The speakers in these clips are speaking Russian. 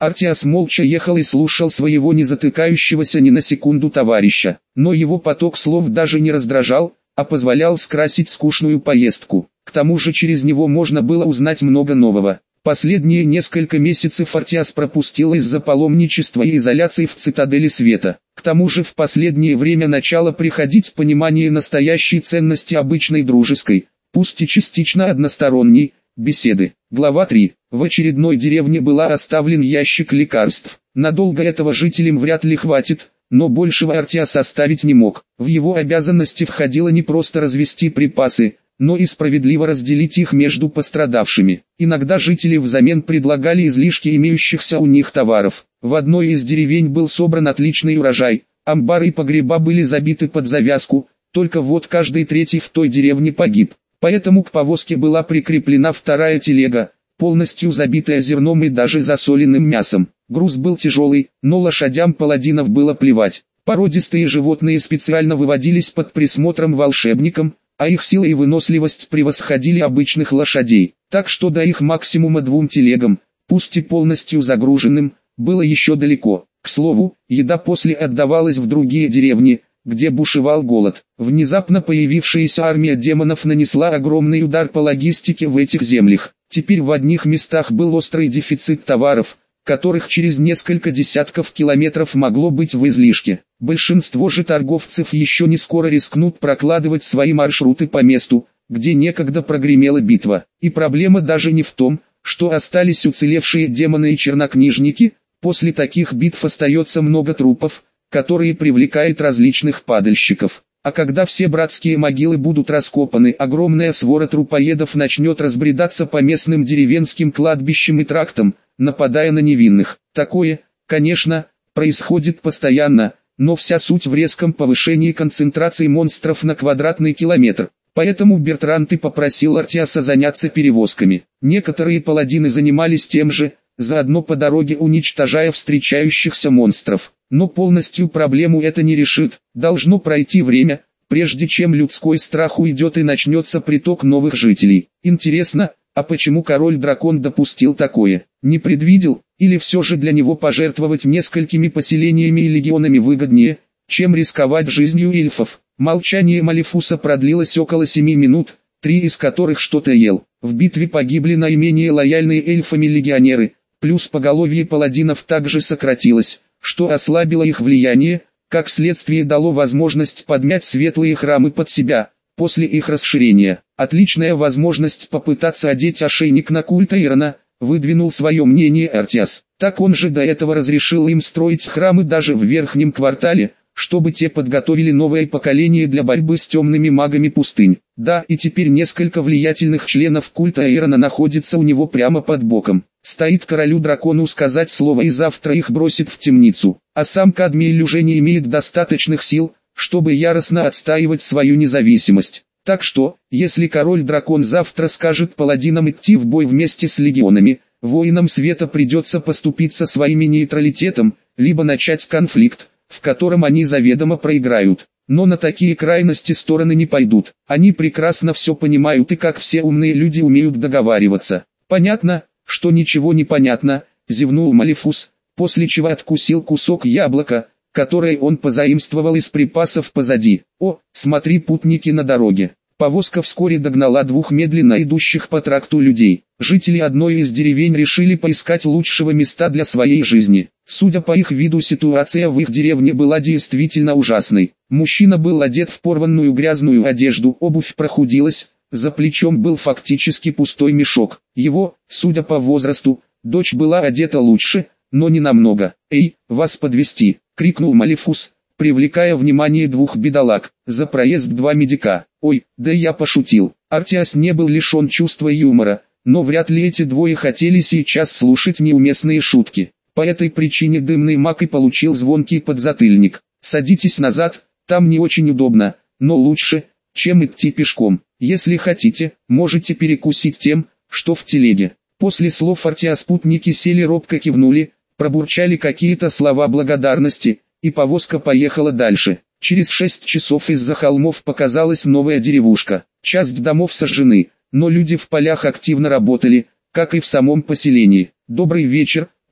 Артиас молча ехал и слушал своего не затыкающегося ни на секунду товарища, но его поток слов даже не раздражал, а позволял скрасить скучную поездку. К тому же через него можно было узнать много нового. Последние несколько месяцев Артиас пропустил из-за паломничества и изоляции в цитадели света. К тому же в последнее время начало приходить понимание настоящей ценности обычной дружеской, пусть и частично односторонней, беседы. Глава 3. В очередной деревне была оставлен ящик лекарств. Надолго этого жителям вряд ли хватит, но большего Артиас оставить не мог. В его обязанности входило не просто развести припасы, но и справедливо разделить их между пострадавшими. Иногда жители взамен предлагали излишки имеющихся у них товаров. В одной из деревень был собран отличный урожай, амбары и погреба были забиты под завязку, только вот каждый третий в той деревне погиб. Поэтому к повозке была прикреплена вторая телега, полностью забитая зерном и даже засоленным мясом. Груз был тяжелый, но лошадям паладинов было плевать. Породистые животные специально выводились под присмотром волшебником, а их сила и выносливость превосходили обычных лошадей, так что до их максимума 2 телегам, пусть и полностью загруженным, было еще далеко. К слову, еда после отдавалась в другие деревни, где бушевал голод. Внезапно появившаяся армия демонов нанесла огромный удар по логистике в этих землях. Теперь в одних местах был острый дефицит товаров, которых через несколько десятков километров могло быть в излишке. Большинство же торговцев еще не скоро рискнут прокладывать свои маршруты по месту, где некогда прогремела битва. И проблема даже не в том, что остались уцелевшие демоны и чернокнижники, после таких битв остается много трупов, которые привлекают различных падальщиков. А когда все братские могилы будут раскопаны, огромная свора трупоедов начнет разбредаться по местным деревенским кладбищам и трактам, нападая на невинных. Такое, конечно, происходит постоянно, но вся суть в резком повышении концентрации монстров на квадратный километр. Поэтому Бертранд и попросил Артиаса заняться перевозками. Некоторые паладины занимались тем же, заодно по дороге уничтожая встречающихся монстров. Но полностью проблему это не решит. Должно пройти время, прежде чем людской страх уйдет и начнется приток новых жителей. Интересно, а почему король-дракон допустил такое? Не предвидел, или все же для него пожертвовать несколькими поселениями и легионами выгоднее, чем рисковать жизнью эльфов? Молчание Малефуса продлилось около 7 минут, 3 из которых что-то ел. В битве погибли наименее лояльные эльфами легионеры, плюс поголовье паладинов также сократилось, что ослабило их влияние, как следствие дало возможность подмять светлые храмы под себя, после их расширения. Отличная возможность попытаться одеть ошейник на культ Эйрона, выдвинул свое мнение Артиас. Так он же до этого разрешил им строить храмы даже в верхнем квартале, чтобы те подготовили новое поколение для борьбы с темными магами пустынь. Да, и теперь несколько влиятельных членов культа Эйрона находится у него прямо под боком. Стоит королю-дракону сказать слово и завтра их бросит в темницу. А сам Кадмиэль уже не имеет достаточных сил, чтобы яростно отстаивать свою независимость. Так что, если король-дракон завтра скажет паладинам идти в бой вместе с легионами, воинам света придется поступиться своим нейтралитетом, либо начать конфликт, в котором они заведомо проиграют. Но на такие крайности стороны не пойдут. Они прекрасно все понимают и как все умные люди умеют договариваться. Понятно, что ничего не понятно, зевнул Малефус, после чего откусил кусок яблока, которое он позаимствовал из припасов позади. О, смотри, путники на дороге. Повозка вскоре догнала 2 медленно идущих по тракту людей. Жители одной из деревень решили поискать лучшего места для своей жизни. Судя по их виду, ситуация в их деревне была действительно ужасной. Мужчина был одет в порванную грязную одежду, обувь прохудилась, за плечом был фактически пустой мешок. Его, судя по возрасту, дочь была одета лучше, но не намного. «Эй, вас подвезти!» — крикнул Малефус, привлекая внимание 2 бедолаг. «За проезд 2 медика». «Ой, да я пошутил». Артиас не был лишен чувства юмора, но вряд ли эти двое хотели сейчас слушать неуместные шутки. По этой причине дымный маг и получил звонкий подзатыльник. «Садитесь назад, там не очень удобно, но лучше, чем идти пешком. Если хотите, можете перекусить тем, что в телеге». После слов Артиа спутники сели, робко кивнули, пробурчали какие-то слова благодарности, и повозка поехала дальше. Через 6 часов из-за холмов показалась новая деревушка. Часть домов сожжены, но люди в полях активно работали, как и в самом поселении. «Добрый вечер»,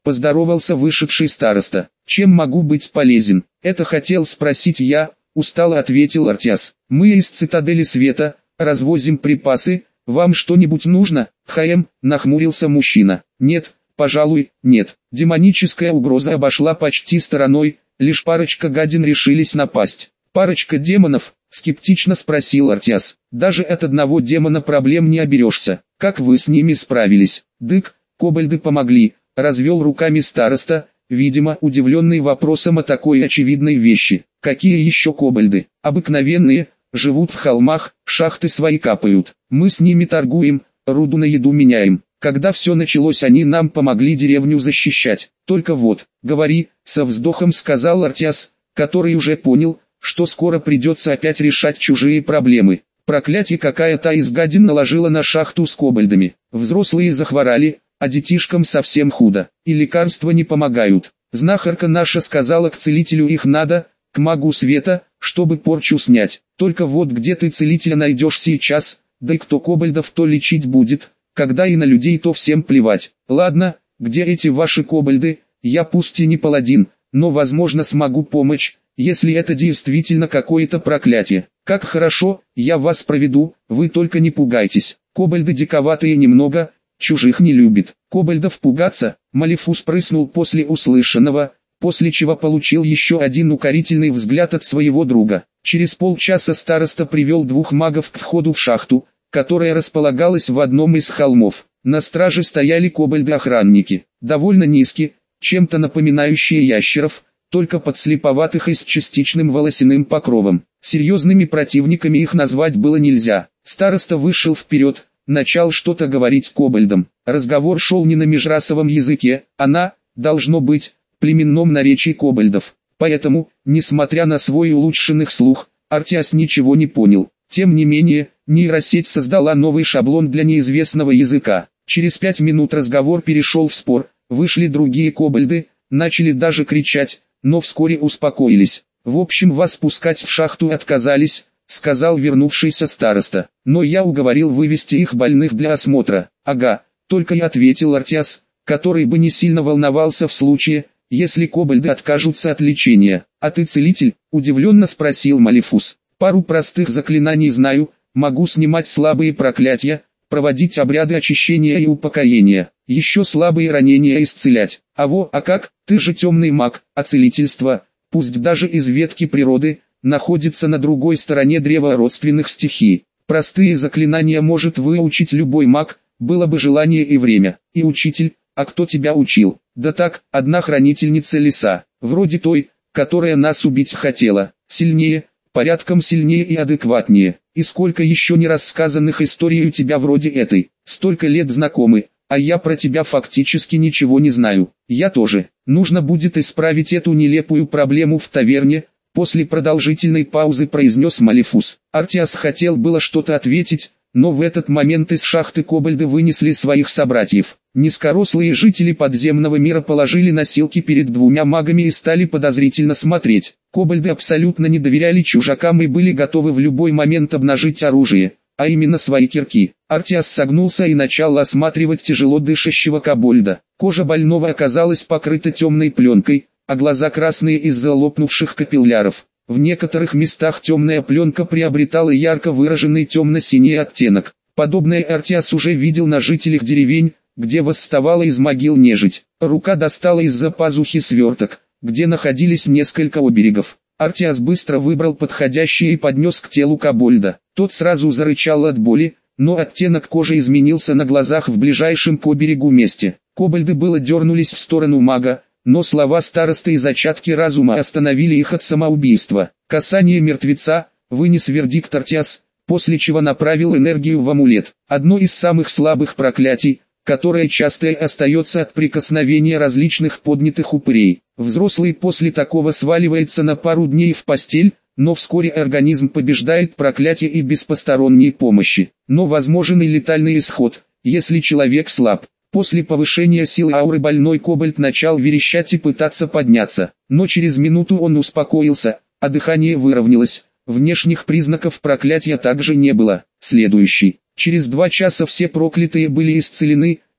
поздоровался вышедший староста. Чем могу быть полезен? Это хотел спросить я, устало ответил Артиас. Мы из цитадели света, развозим припасы, вам что-нибудь нужно? Нахмурился мужчина. Нет, пожалуй, нет. Демоническая угроза обошла почти стороной, лишь парочка гадин решились напасть. Парочка демонов? Скептично спросил Артиас. Даже от одного демона проблем не оберешься. Как вы с ними справились? Дык, кобальды помогли, развел руками староста, видимо удивленный вопросом о такой очевидной вещи. Какие еще кобальды? Обыкновенные, живут в холмах, шахты свои капают. Мы с ними торгуем, руду на еду меняем. Когда все началось, они нам помогли деревню защищать. Только вот, говори, со вздохом сказал Артиас, который уже понял, что скоро придется опять решать чужие проблемы. Проклятие какая-то из гадин наложила на шахту с кобальдами. Взрослые захворали, а детишкам совсем худо. И лекарства не помогают. Знахарка наша сказала, к целителю их надо, к магу света, чтобы порчу снять. Только вот где ты целителя найдешь сейчас, да и кто кобальдов то лечить будет, когда и на людей то всем плевать. Ладно, где эти ваши кобальды? Я пусть и не паладин, но возможно смогу помочь, если это действительно какое-то проклятие. Как хорошо, я вас проведу, вы только не пугайтесь. Кобальды диковатые немного, чужих не любит. Кобальдов пугаться? Малефус прыснул после услышанного, после чего получил еще один укорительный взгляд от своего друга. Через полчаса староста привел двух магов к входу в шахту, которая располагалась в одном из холмов. На страже стояли кобальды-охранники, довольно низкие, чем-то напоминающие ящеров, только подслеповатых и с частичным волосяным покровом. Серьезными противниками их назвать было нельзя. Староста вышел вперед, начал что-то говорить кобальдам. Разговор шел не на межрасовом языке, а на, должно быть, племенном наречии кобальдов. Поэтому, несмотря на свой улучшенный слух, Артиас ничего не понял. Тем не менее, нейросеть создала новый шаблон для неизвестного языка. Через 5 минут разговор перешел в спор, вышли другие кобальды, начали даже кричать, но вскоре успокоились. В общем, вас пускать в шахту отказались, сказал вернувшийся староста. Но я уговорил вывести их больных для осмотра. Ага, только и ответил Артиас, который бы не сильно волновался в случае, если кобальды откажутся от лечения. А ты целитель? Удивленно спросил Малефус. Пару простых заклинаний знаю, могу снимать слабые проклятия, проводить обряды очищения и упокоения, еще слабые ранения исцелять. А как, ты же темный маг, а целительство, пусть даже из ветки природы, находится на другой стороне древа родственных стихий. Простые заклинания может выучить любой маг, было бы желание и время. И учитель, а кто тебя учил? Да так, одна хранительница леса, вроде той, которая нас убить хотела, сильнее, порядком сильнее и адекватнее. И сколько еще не рассказанных историй у тебя вроде этой. Столько лет знакомы, а я про тебя фактически ничего не знаю. Я тоже. Нужно будет исправить эту нелепую проблему в таверне. После продолжительной паузы произнес Малефус. Артиас хотел было что-то ответить, но в этот момент из шахты кобальды вынесли своих собратьев. Низкорослые жители подземного мира положили носилки перед двумя магами и стали подозрительно смотреть. Кобальды абсолютно не доверяли чужакам и были готовы в любой момент обнажить оружие, а именно свои кирки. Артиас согнулся и начал осматривать тяжело дышащего кобальда. Кожа больного оказалась покрыта темной пленкой, а глаза красные из-за лопнувших капилляров. В некоторых местах темная пленка приобретала ярко выраженный темно-синий оттенок. Подобное Артиас уже видел на жителях деревень, где восставала из могил нежить. Рука достала из-за пазухи сверток, где находились несколько оберегов. Артиас быстро выбрал подходящий и поднес к телу кобальда. Тот сразу зарычал от боли, но оттенок кожи изменился на глазах в ближайшем к оберегу месте. Кобальды было дернулись в сторону мага, но слова старосты и зачатки разума остановили их от самоубийства. Касание мертвеца, вынес вердикт Артиас, после чего направил энергию в амулет. Одно из самых слабых проклятий, которое часто остается от прикосновения различных поднятых упырей. Взрослый после такого сваливается на пару дней в постель, но вскоре организм побеждает проклятие и без посторонней помощи. Но возможен и летальный исход, если человек слаб. После повышения силы ауры больной кобальд начал верещать и пытаться подняться, но через минуту он успокоился, а дыхание выровнялось. Внешних признаков проклятия также не было. Следующий. Через 2 часа все проклятые были исцелены,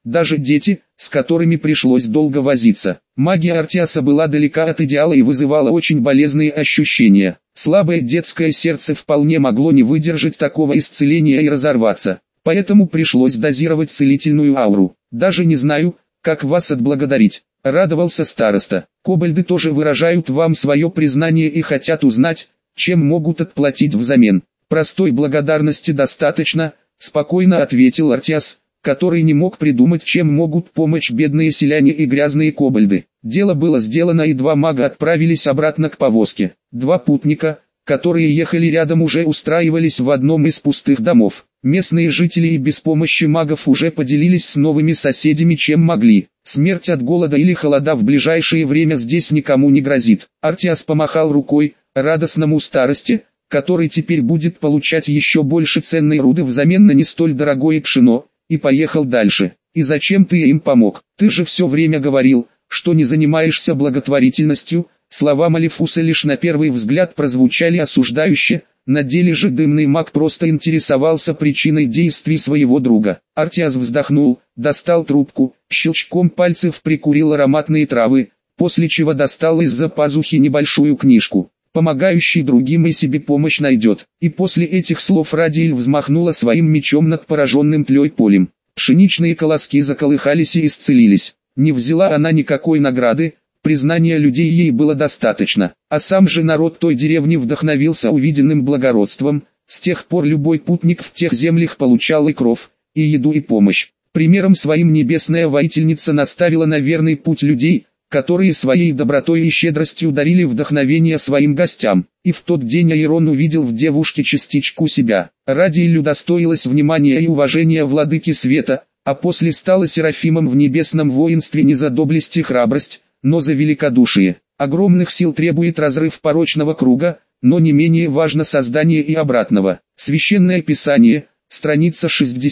даже дети, с которыми пришлось долго возиться. Магия Артиаса была далека от идеала и вызывала очень болезненные ощущения. Слабое детское сердце вполне могло не выдержать такого исцеления и разорваться. Поэтому пришлось дозировать целительную ауру. Даже не знаю, как вас отблагодарить, радовался староста. Кобальды тоже выражают вам свое признание и хотят узнать, чем могут отплатить взамен. Простой благодарности достаточно, спокойно ответил Артиас, который не мог придумать, чем могут помочь бедные селяне и грязные кобальды. Дело было сделано, и два мага отправились обратно к повозке. Два путника, которые ехали рядом, уже устраивались в одном из пустых домов. Местные жители и без помощи магов уже поделились с новыми соседями чем могли. Смерть от голода или холода в ближайшее время здесь никому не грозит. Артиас помахал рукой радостному старосте, который теперь будет получать еще больше ценной руды взамен на не столь дорогое пшено, и поехал дальше. «И зачем ты им помог? Ты же все время говорил, что не занимаешься благотворительностью». Слова Малефуса лишь на первый взгляд прозвучали осуждающе, на деле же дымный маг просто интересовался причиной действий своего друга. Артиас вздохнул, достал трубку, щелчком пальцев прикурил ароматные травы, после чего достал из-за пазухи небольшую книжку. «Помогающий другим и себе помощь найдет». И после этих слов Радиэль взмахнула своим мечом над пораженным тлей полем. Пшеничные колоски заколыхались и исцелились. Не взяла она никакой награды, признания людей ей было достаточно, а сам же народ той деревни вдохновился увиденным благородством. С тех пор любой путник в тех землях получал и кров, и еду, и помощь. Примером своим небесная воительница наставила на верный путь людей, которые своей добротой и щедростью дарили вдохновение своим гостям. И в тот день Айрон увидел в девушке частичку себя. Радиэль удостоилась внимания и уважения владыки света, а после стала серафимом в небесном воинстве не за доблесть и храбрость, но за великодушие. Огромных сил требует разрыв порочного круга, но не менее важно создание и обратного. Священное Писание, страница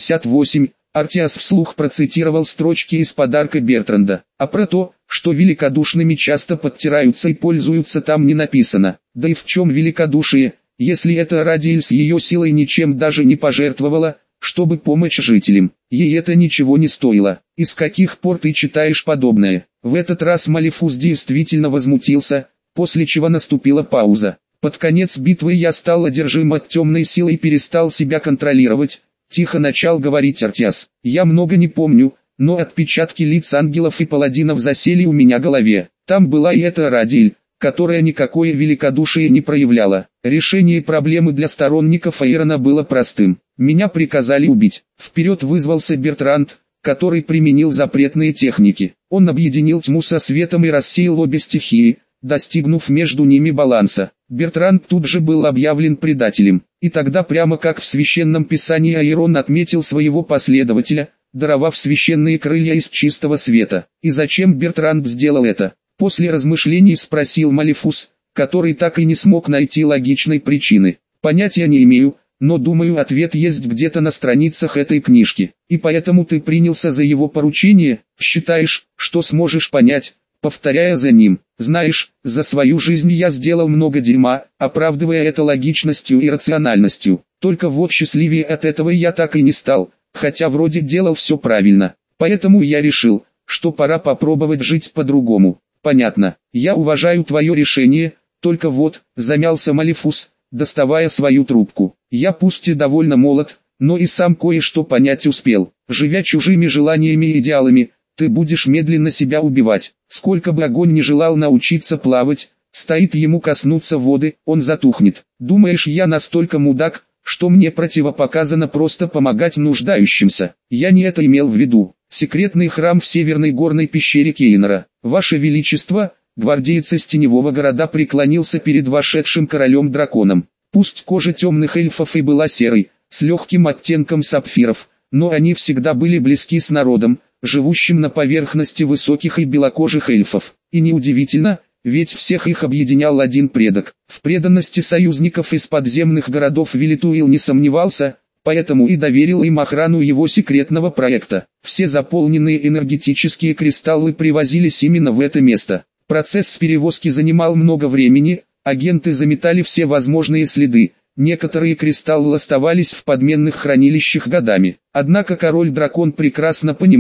68, Артиас вслух процитировал строчки из подарка Бертранда. А про то, что великодушными часто подтираются и пользуются, там не написано. Да и в чем великодушие, если это Радиэль с ее силой ничем даже не пожертвовала, чтобы помочь жителям. Ей это ничего не стоило. И с каких пор ты читаешь подобное? В этот раз Малефус действительно возмутился, после чего наступила пауза. Под конец битвы я стал одержим от темной силы и перестал себя контролировать. Тихо начал говорить Артиас. Я много не помню, но отпечатки лиц ангелов и паладинов засели у меня в голове. Там была и эта Радиэль, которая никакое великодушие не проявляла. Решение проблемы для сторонников Айрона было простым. Меня приказали убить. Вперед вызвался Бертранд, который применил запретные техники. Он объединил тьму со светом и рассеял обе стихии, достигнув между ними баланса. Бертранд тут же был объявлен предателем. И тогда, прямо как в священном писании, Айрон отметил своего последователя, даровав священные крылья из чистого света. И зачем Бертранд сделал это? После размышлений спросил Малефус, который так и не смог найти логичной причины. Понятия не имею, но думаю, ответ есть где-то на страницах этой книжки. И поэтому ты принялся за его поручение, считаешь, что сможешь понять, повторяя за ним. Знаешь, за свою жизнь я сделал много дерьма, оправдывая это логичностью и рациональностью. Только вот счастливее от этого я так и не стал, хотя вроде делал все правильно. Поэтому я решил, что пора попробовать жить по-другому. Понятно, я уважаю твое решение, только вот, замялся Малефус, доставая свою трубку. Я пусть и довольно молод, но и сам кое-что понять успел. Живя чужими желаниями и идеалами, ты будешь медленно себя убивать. Сколько бы огонь не желал научиться плавать, стоит ему коснуться воды, он затухнет. Думаешь, я настолько мудак, что мне противопоказано просто помогать нуждающимся? Я не это имел в виду. Секретный храм в северной горной пещере Кейнора. Ваше Величество, гвардеец из теневого города преклонился перед вошедшим королем-драконом. Пусть кожа темных эльфов и была серой, с легким оттенком сапфиров, но они всегда были близки с народом, живущим на поверхности высоких и белокожих эльфов. И неудивительно, ведь всех их объединял один предок. В преданности союзников из подземных городов Велитуил не сомневался, поэтому и доверил им охрану его секретного проекта. Все заполненные энергетические кристаллы привозились именно в это место. Процесс перевозки занимал много времени, агенты заметали все возможные следы, некоторые кристаллы оставались в подменных хранилищах годами. Однако король-дракон прекрасно понимал,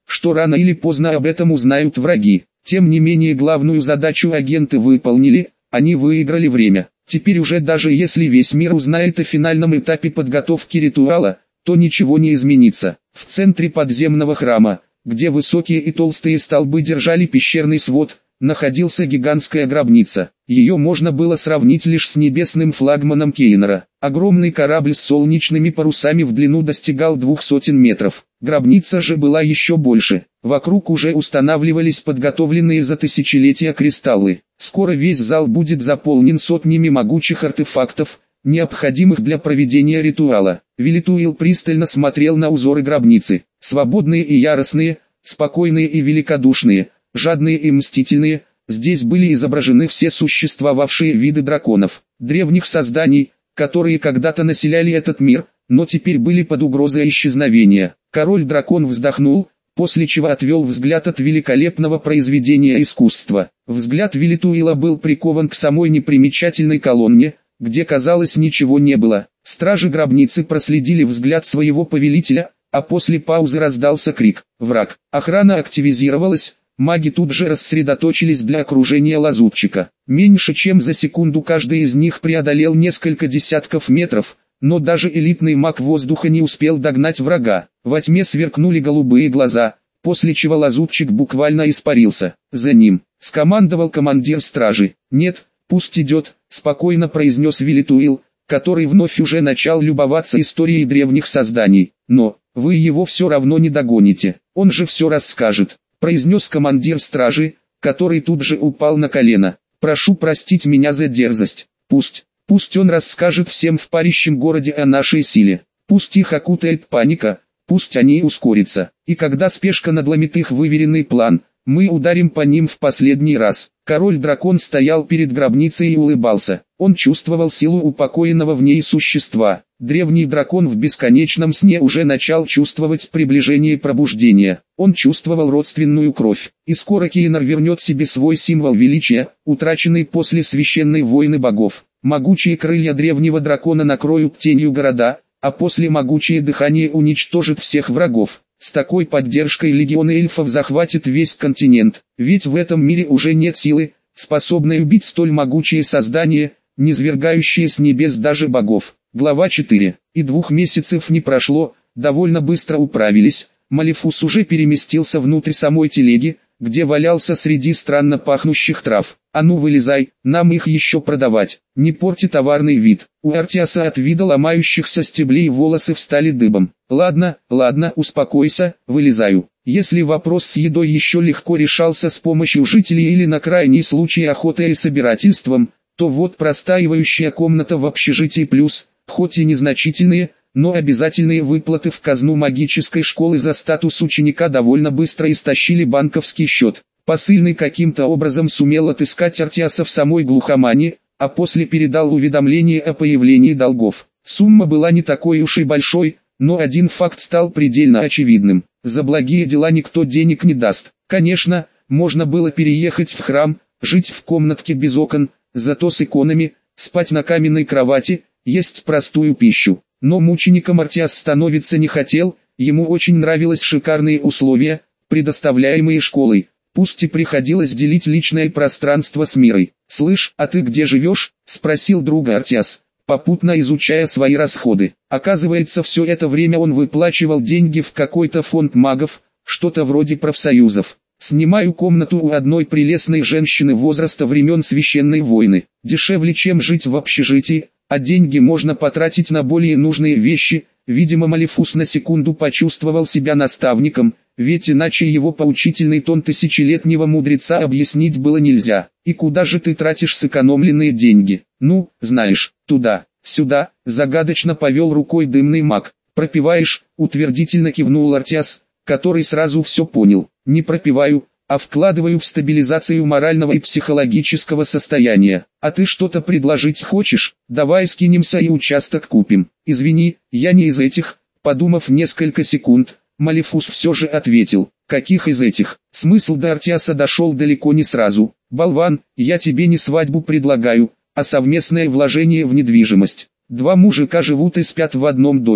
что рано или поздно об этом узнают враги. Тем не менее главную задачу агенты выполнили, они выиграли время. Теперь уже даже если весь мир узнает о финальном этапе подготовки ритуала, то ничего не изменится. В центре подземного храма, где высокие и толстые столбы держали пещерный свод, находился гигантская гробница. Ее можно было сравнить лишь с небесным флагманом Кейнера. Огромный корабль с солнечными парусами в длину достигал 200 метров. Гробница же была еще больше. Вокруг уже устанавливались подготовленные за тысячелетия кристаллы. Скоро весь зал будет заполнен сотнями могучих артефактов, необходимых для проведения ритуала. Велитуил пристально смотрел на узоры гробницы. Свободные и яростные, спокойные и великодушные, жадные и мстительные, здесь были изображены все существовавшие виды драконов, древних созданий, которые когда-то населяли этот мир, но теперь были под угрозой исчезновения. Король-дракон вздохнул, после чего отвел взгляд от великолепного произведения искусства. Взгляд Велитуила был прикован к самой непримечательной колонне, где, казалось, ничего не было. Стражи гробницы проследили взгляд своего повелителя, а после паузы раздался крик «Враг!». Охрана активизировалась, маги тут же рассредоточились для окружения лазутчика. Меньше чем за секунду каждый из них преодолел несколько десятков метров, но даже элитный маг воздуха не успел догнать врага. Во тьме сверкнули голубые глаза, после чего лазутчик буквально испарился. За ним скомандовал командир стражи. «Нет, пусть идет», — спокойно произнес Велитуил, который вновь уже начал любоваться историей древних созданий. «Но, вы его все равно не догоните, он же все расскажет», — произнес командир стражи, который тут же упал на колено. «Прошу простить меня за дерзость. Пусть он расскажет всем в парящем городе о нашей силе. Пусть их окутает паника, пусть они ускорятся. И когда спешка надломит их выверенный план, мы ударим по ним в последний раз». Король-дракон стоял перед гробницей и улыбался. Он чувствовал силу упокоенного в ней существа. Древний дракон в бесконечном сне уже начал чувствовать приближение пробуждения. Он чувствовал родственную кровь. И скоро Кейнер вернет себе свой символ величия, утраченный после священной войны богов. Могучие крылья древнего дракона накроют тенью города, а после могучее дыхание уничтожит всех врагов. С такой поддержкой легион эльфов захватит весь континент, ведь в этом мире уже нет силы, способной убить столь могучие создания, низвергающие с небес даже богов. Глава 4. И 2 месяцев не прошло, довольно быстро управились, Малефус уже переместился внутрь самой телеги, где валялся среди странно пахнущих трав. «А ну вылезай, нам их еще продавать, не порти товарный вид». У Артиаса от вида ломающихся стеблей волосы встали дыбом. «Ладно, успокойся, вылезаю». Если вопрос с едой еще легко решался с помощью жителей или на крайний случай охотой и собирательством, то вот простаивающая комната в общежитии плюс, хоть и незначительные, но обязательные выплаты в казну магической школы за статус ученика довольно быстро истощили банковский счет. Посыльный каким-то образом сумел отыскать Артиаса в самой глухомане, а после передал уведомление о появлении долгов. Сумма была не такой уж и большой, но один факт стал предельно очевидным. За благие дела никто денег не даст. Конечно, можно было переехать в храм, жить в комнатке без окон, зато с иконами, спать на каменной кровати, есть простую пищу. Но мучеником Артиас становиться не хотел, ему очень нравились шикарные условия, предоставляемые школой. Пусть и приходилось делить личное пространство с Мирой. «Слышь, а ты где живешь?» – спросил друга Артиас, попутно изучая свои расходы. Оказывается, все это время он выплачивал деньги в какой-то фонд магов, что-то вроде профсоюзов. «Снимаю комнату у одной прелестной женщины возраста времен священной войны. Дешевле, чем жить в общежитии, а деньги можно потратить на более нужные вещи». Видимо, Малефус на секунду почувствовал себя наставником, ведь иначе его поучительный тон тысячелетнего мудреца объяснить было нельзя. «И куда же ты тратишь сэкономленные деньги?» «Ну, знаешь, туда, сюда», загадочно повел рукой дымный маг. «Пропиваешь?» утвердительно кивнул Артиас, который сразу все понял. «Не пропиваю, а вкладываю в стабилизацию морального и психологического состояния. А ты что-то предложить хочешь? Давай скинемся и участок купим». «Извини, я не из этих», подумав несколько секунд, Малефус все же ответил. «Каких из этих?» Смысл до Артиаса дошел далеко не сразу. «Болван, я тебе не свадьбу предлагаю, а совместное вложение в недвижимость. 2 мужика живут и спят в одном доме.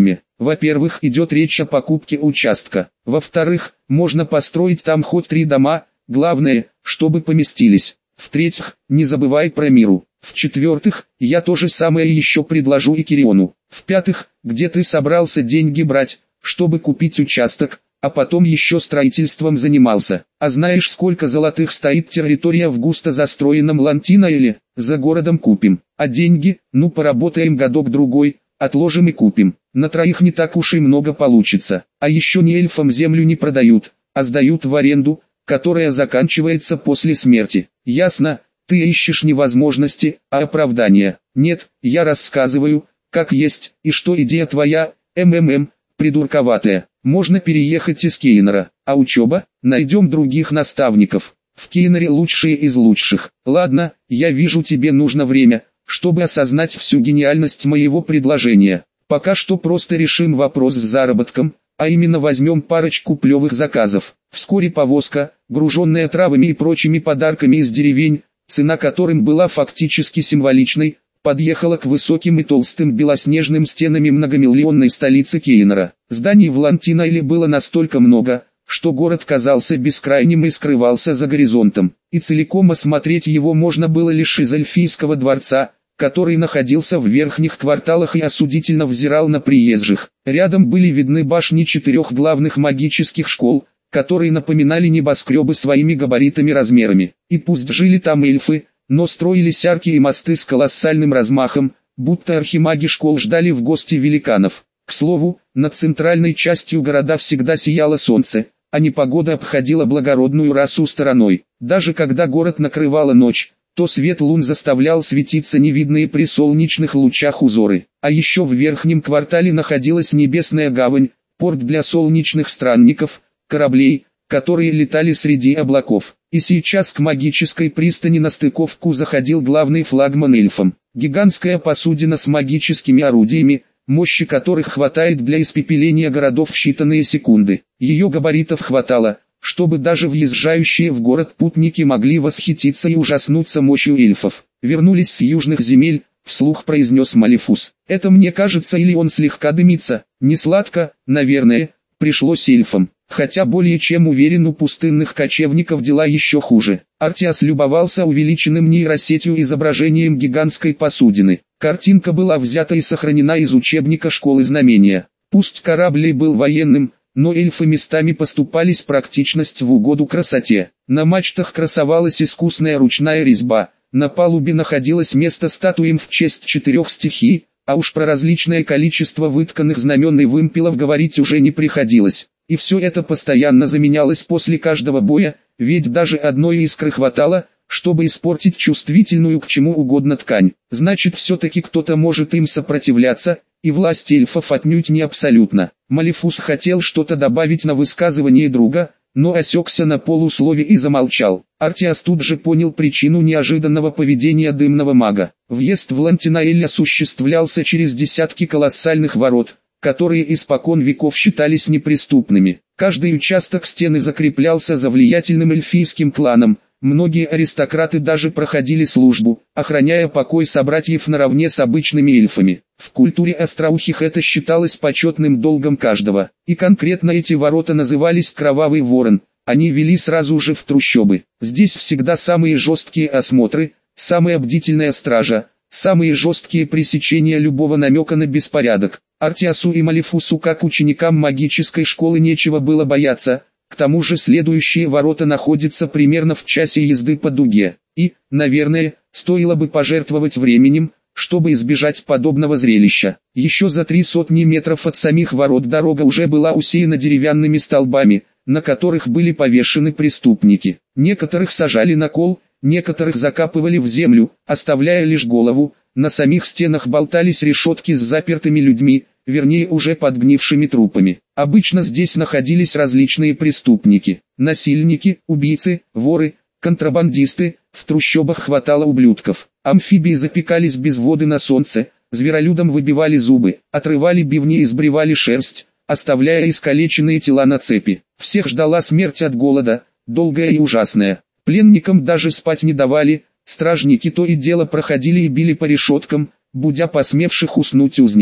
Во-первых, идет речь о покупке участка. Во-вторых, можно построить там хоть 3 дома, главное, чтобы поместились. В-третьих, не забывай про Миру. В-четвертых, я то же самое еще предложу и Кириону. В-пятых, где ты собрался деньги брать, чтобы купить участок, а потом еще строительством занимался? А знаешь, сколько золотых стоит территория в густо застроенном Лантинаэле? За городом купим. А деньги, ну поработаем годок-другой, отложим и купим. На 3 не так уж и много получится. А еще ни эльфам землю не продают, а сдают в аренду, которая заканчивается после смерти. Ясно? Ты ищешь не возможности, а оправдания. Нет, я рассказываю, как есть, и что идея твоя, придурковатая. Можно переехать из Кейнера, а учеба? Найдем других наставников. В Кейнере лучшие из лучших. Ладно, я вижу, тебе нужно время, чтобы осознать всю гениальность моего предложения. Пока что просто решим вопрос с заработком, а именно возьмем парочку плевых заказов. Вскоре повозка, груженная травами и прочими подарками из деревень, цена которым была фактически символичной, подъехала к высоким и толстым белоснежным стенами многомиллионной столицы Кейнера. Зданий в Лантинаэле было настолько много, что город казался бескрайним и скрывался за горизонтом, и целиком осмотреть его можно было лишь из эльфийского дворца, который находился в верхних кварталах и осудительно взирал на приезжих. Рядом были видны башни 4 главных магических школ, которые напоминали небоскребы своими габаритами и размерами. И пусть жили там эльфы, но строились арки и мосты с колоссальным размахом, будто архимаги школ ждали в гости великанов. К слову, над центральной частью города всегда сияло солнце, а непогода обходила благородную расу стороной. Даже когда город накрывала ночь, то свет лун заставлял светиться невидные при солнечных лучах узоры. А еще в верхнем квартале находилась небесная гавань, порт для солнечных странников, кораблей, которые летали среди облаков. И сейчас к магической пристани на стыковку заходил главный флагман эльфам. Гигантская посудина с магическими орудиями, мощи которых хватает для испепеления городов в считанные секунды. Ее габаритов хватало, чтобы даже въезжающие в город путники могли восхититься и ужаснуться мощью эльфов. «Вернулись с южных земель», — вслух произнес Малефус. «Это мне кажется, или он слегка дымится? Не сладко, наверное, пришлось эльфам. Хотя более чем уверен, у пустынных кочевников дела еще хуже». Артиас любовался увеличенным нейросетью изображением гигантской посудины. Картинка была взята и сохранена из учебника школы знамения. Пусть корабль и был военным, но эльфы местами поступались практичность в угоду красоте. На мачтах красовалась искусная ручная резьба, на палубе находилось место статуям в честь 4 стихий, а уж про различное количество вытканных знамен и вымпелов говорить уже не приходилось. И все это постоянно заменялось после каждого боя, ведь даже одной искры хватало, чтобы испортить чувствительную к чему угодно ткань. Значит, все-таки кто-то может им сопротивляться, и власть эльфов отнюдь не абсолютна. Малефус хотел что-то добавить на высказывание друга, но осекся на полуслове и замолчал. Артиас тут же понял причину неожиданного поведения дымного мага. Въезд в Лантинаэль осуществлялся через десятки колоссальных ворот, которые испокон веков считались неприступными. Каждый участок стены закреплялся за влиятельным эльфийским кланом. Многие аристократы даже проходили службу, охраняя покой собратьев наравне с обычными эльфами. В культуре остроухих это считалось почетным долгом каждого. И конкретно эти ворота назывались «Кровавый ворон». Они вели сразу же в трущобы. Здесь всегда самые жесткие осмотры, самая бдительная стража, самые жесткие пресечения любого намека на беспорядок. Артиасу и Малефусу как ученикам магической школы нечего было бояться. К тому же следующие ворота находятся примерно в часе езды по дуге. И, наверное, стоило бы пожертвовать временем, чтобы избежать подобного зрелища. Еще за 300 метров от самих ворот дорога уже была усеяна деревянными столбами, на которых были повешены преступники. Некоторых сажали на кол, некоторых закапывали в землю, оставляя лишь голову. На самих стенах болтались решетки с запертыми людьми, вернее уже подгнившими трупами. Обычно здесь находились различные преступники, насильники, убийцы, воры, контрабандисты, в трущобах хватало ублюдков. Амфибии запекались без воды на солнце, зверолюдам выбивали зубы, отрывали бивни и сбривали шерсть, оставляя искалеченные тела на цепи. Всех ждала смерть от голода, долгая и ужасная. Пленникам даже спать не давали, стражники то и дело проходили и били по решеткам, будя посмевших уснуть узников.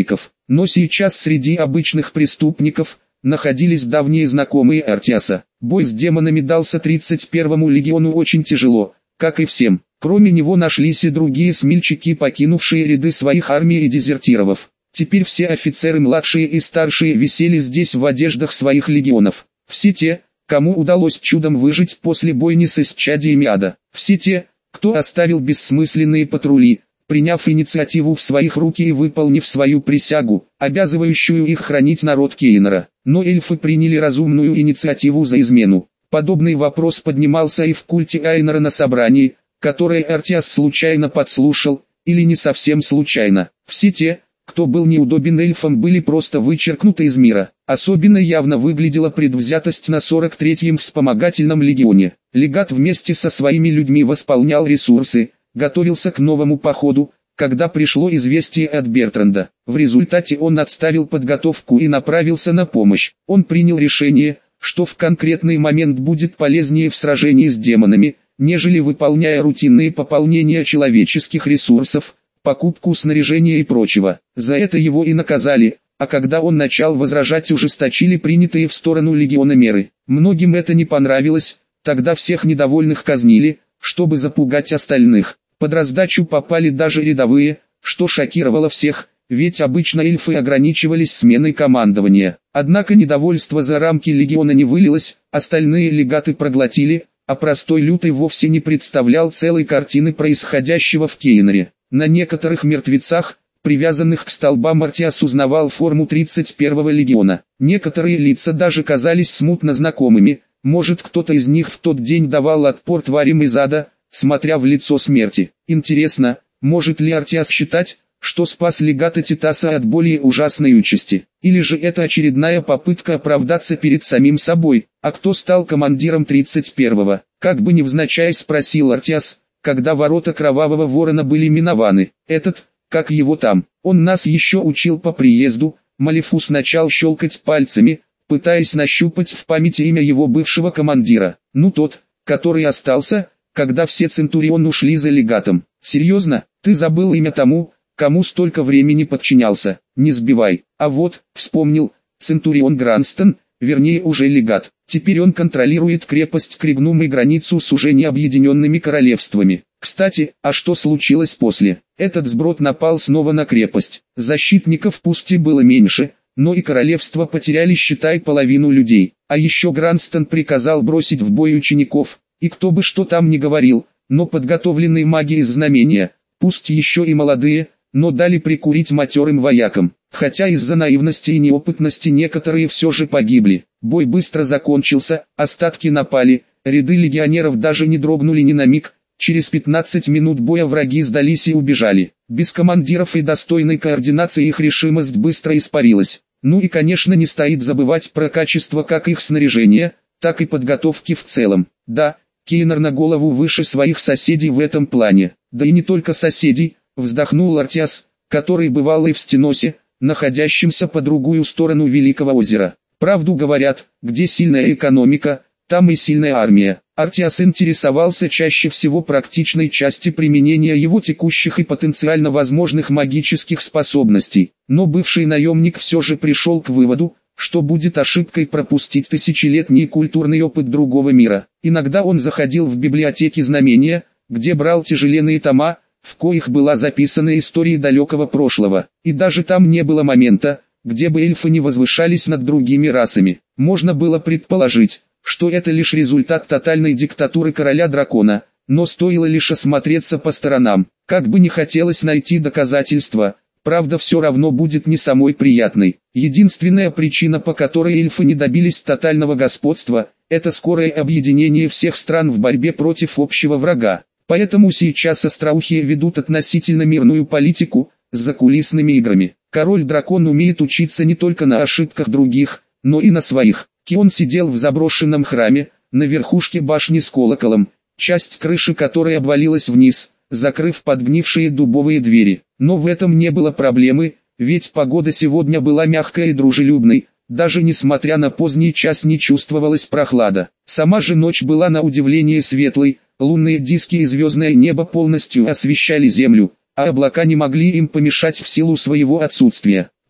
Но сейчас среди обычных преступников находились давние знакомые Артиаса. Бой с демонами дался 31-му легиону очень тяжело, как и всем. Кроме него нашлись и другие смельчаки, покинувшие ряды своих армий и дезертировав. Теперь все офицеры младшие и старшие висели здесь в одеждах своих легионов. Все те, кому удалось чудом выжить после бойни с исчадиями ада. Все те, кто оставил бессмысленные патрули, приняв инициативу в своих руки и выполнив свою присягу, обязывающую их хранить народ Кейнора. Но эльфы приняли разумную инициативу за измену. Подобный вопрос поднимался и в культе Айнора на собрании, которое Артиас случайно подслушал, или не совсем случайно. Все те, кто был неудобен эльфам, были просто вычеркнуты из мира. Особенно явно выглядела предвзятость на 43-м вспомогательном легионе. Легат вместе со своими людьми восполнял ресурсы, готовился к новому походу, когда пришло известие от Бертранда. В результате он отставил подготовку и направился на помощь. Он принял решение, что в конкретный момент будет полезнее в сражении с демонами, нежели выполняя рутинные пополнения человеческих ресурсов, покупку снаряжения и прочего. За это его и наказали, а когда он начал возражать, ужесточили принятые в сторону легиона меры. Многим это не понравилось, тогда всех недовольных казнили, чтобы запугать остальных. Под раздачу попали даже рядовые, что шокировало всех, ведь обычно эльфы ограничивались сменой командования. Однако недовольство за рамки легиона не вылилось, остальные легаты проглотили, а простой лютый вовсе не представлял целой картины происходящего в Кейноре. На некоторых мертвецах, привязанных к столбам, Артиас узнавал форму 31-го легиона. Некоторые лица даже казались смутно знакомыми, может, кто-то из них в тот день давал отпор тварям из ада, смотря в лицо смерти. Интересно, может ли Артиас считать, что спас легата Титаса от более ужасной участи? Или же это очередная попытка оправдаться перед самим собой? А кто стал командиром 31-го? Как бы невзначай спросил Артиас, когда ворота Кровавого Ворона были минованы. Этот, как его там, он нас еще учил по приезду. Малефус начал щелкать пальцами, пытаясь нащупать в памяти имя его бывшего командира. Ну тот, который остался, когда все Центурион ушли за легатом. Серьезно, ты забыл имя тому, кому столько времени подчинялся? Не сбивай. А вот, вспомнил, Центурион Гранстон, вернее уже легат. Теперь он контролирует крепость Кригнум и границу с уже не объединенными королевствами. Кстати, а что случилось после? Этот сброд напал снова на крепость. Защитников пусть и было меньше, но и королевства потеряли, считай, половину людей. А еще Гранстон приказал бросить в бой учеников. И кто бы что там ни говорил, но подготовленные маги из знамения, пусть еще и молодые, но дали прикурить матерым воякам. Хотя из-за наивности и неопытности некоторые все же погибли. Бой быстро закончился, остатки напали, ряды легионеров даже не дрогнули ни на миг. Через 15 минут боя враги сдались и убежали. Без командиров и достойной координации их решимость быстро испарилась. Ну и конечно не стоит забывать про качество как их снаряжения, так и подготовки в целом. Да, Кейнор на голову выше своих соседей в этом плане. Да и не только соседей, вздохнул Артиас, который бывал и в Стеносе, находящемся по другую сторону Великого озера. Правду говорят, где сильная экономика, там и сильная армия. Артиас интересовался чаще всего практичной части применения его текущих и потенциально возможных магических способностей. Но бывший наемник все же пришел к выводу, что будет ошибкой пропустить тысячелетний культурный опыт другого мира. Иногда он заходил в библиотеки знамения, где брал тяжеленные тома, в коих была записана история далекого прошлого. И даже там не было момента, где бы эльфы не возвышались над другими расами. Можно было предположить, что это лишь результат тотальной диктатуры короля-дракона, но стоило лишь осмотреться по сторонам. Как бы не хотелось найти доказательства, правда все равно будет не самой приятной. Единственная причина, по которой эльфы не добились тотального господства, это скорое объединение всех стран в борьбе против общего врага. Поэтому сейчас остроухие ведут относительно мирную политику, с закулисными играми. Король-дракон умеет учиться не только на ошибках других, но и на своих. Кион сидел в заброшенном храме, на верхушке башни с колоколом, часть крыши которой обвалилась вниз, закрыв подгнившие дубовые двери. Но в этом не было проблемы, ведь погода сегодня была мягкой и дружелюбной, даже несмотря на поздний час не чувствовалась прохлада. Сама же ночь была на удивление светлой, лунные диски и звездное небо полностью освещали землю, а облака не могли им помешать в силу своего отсутствия.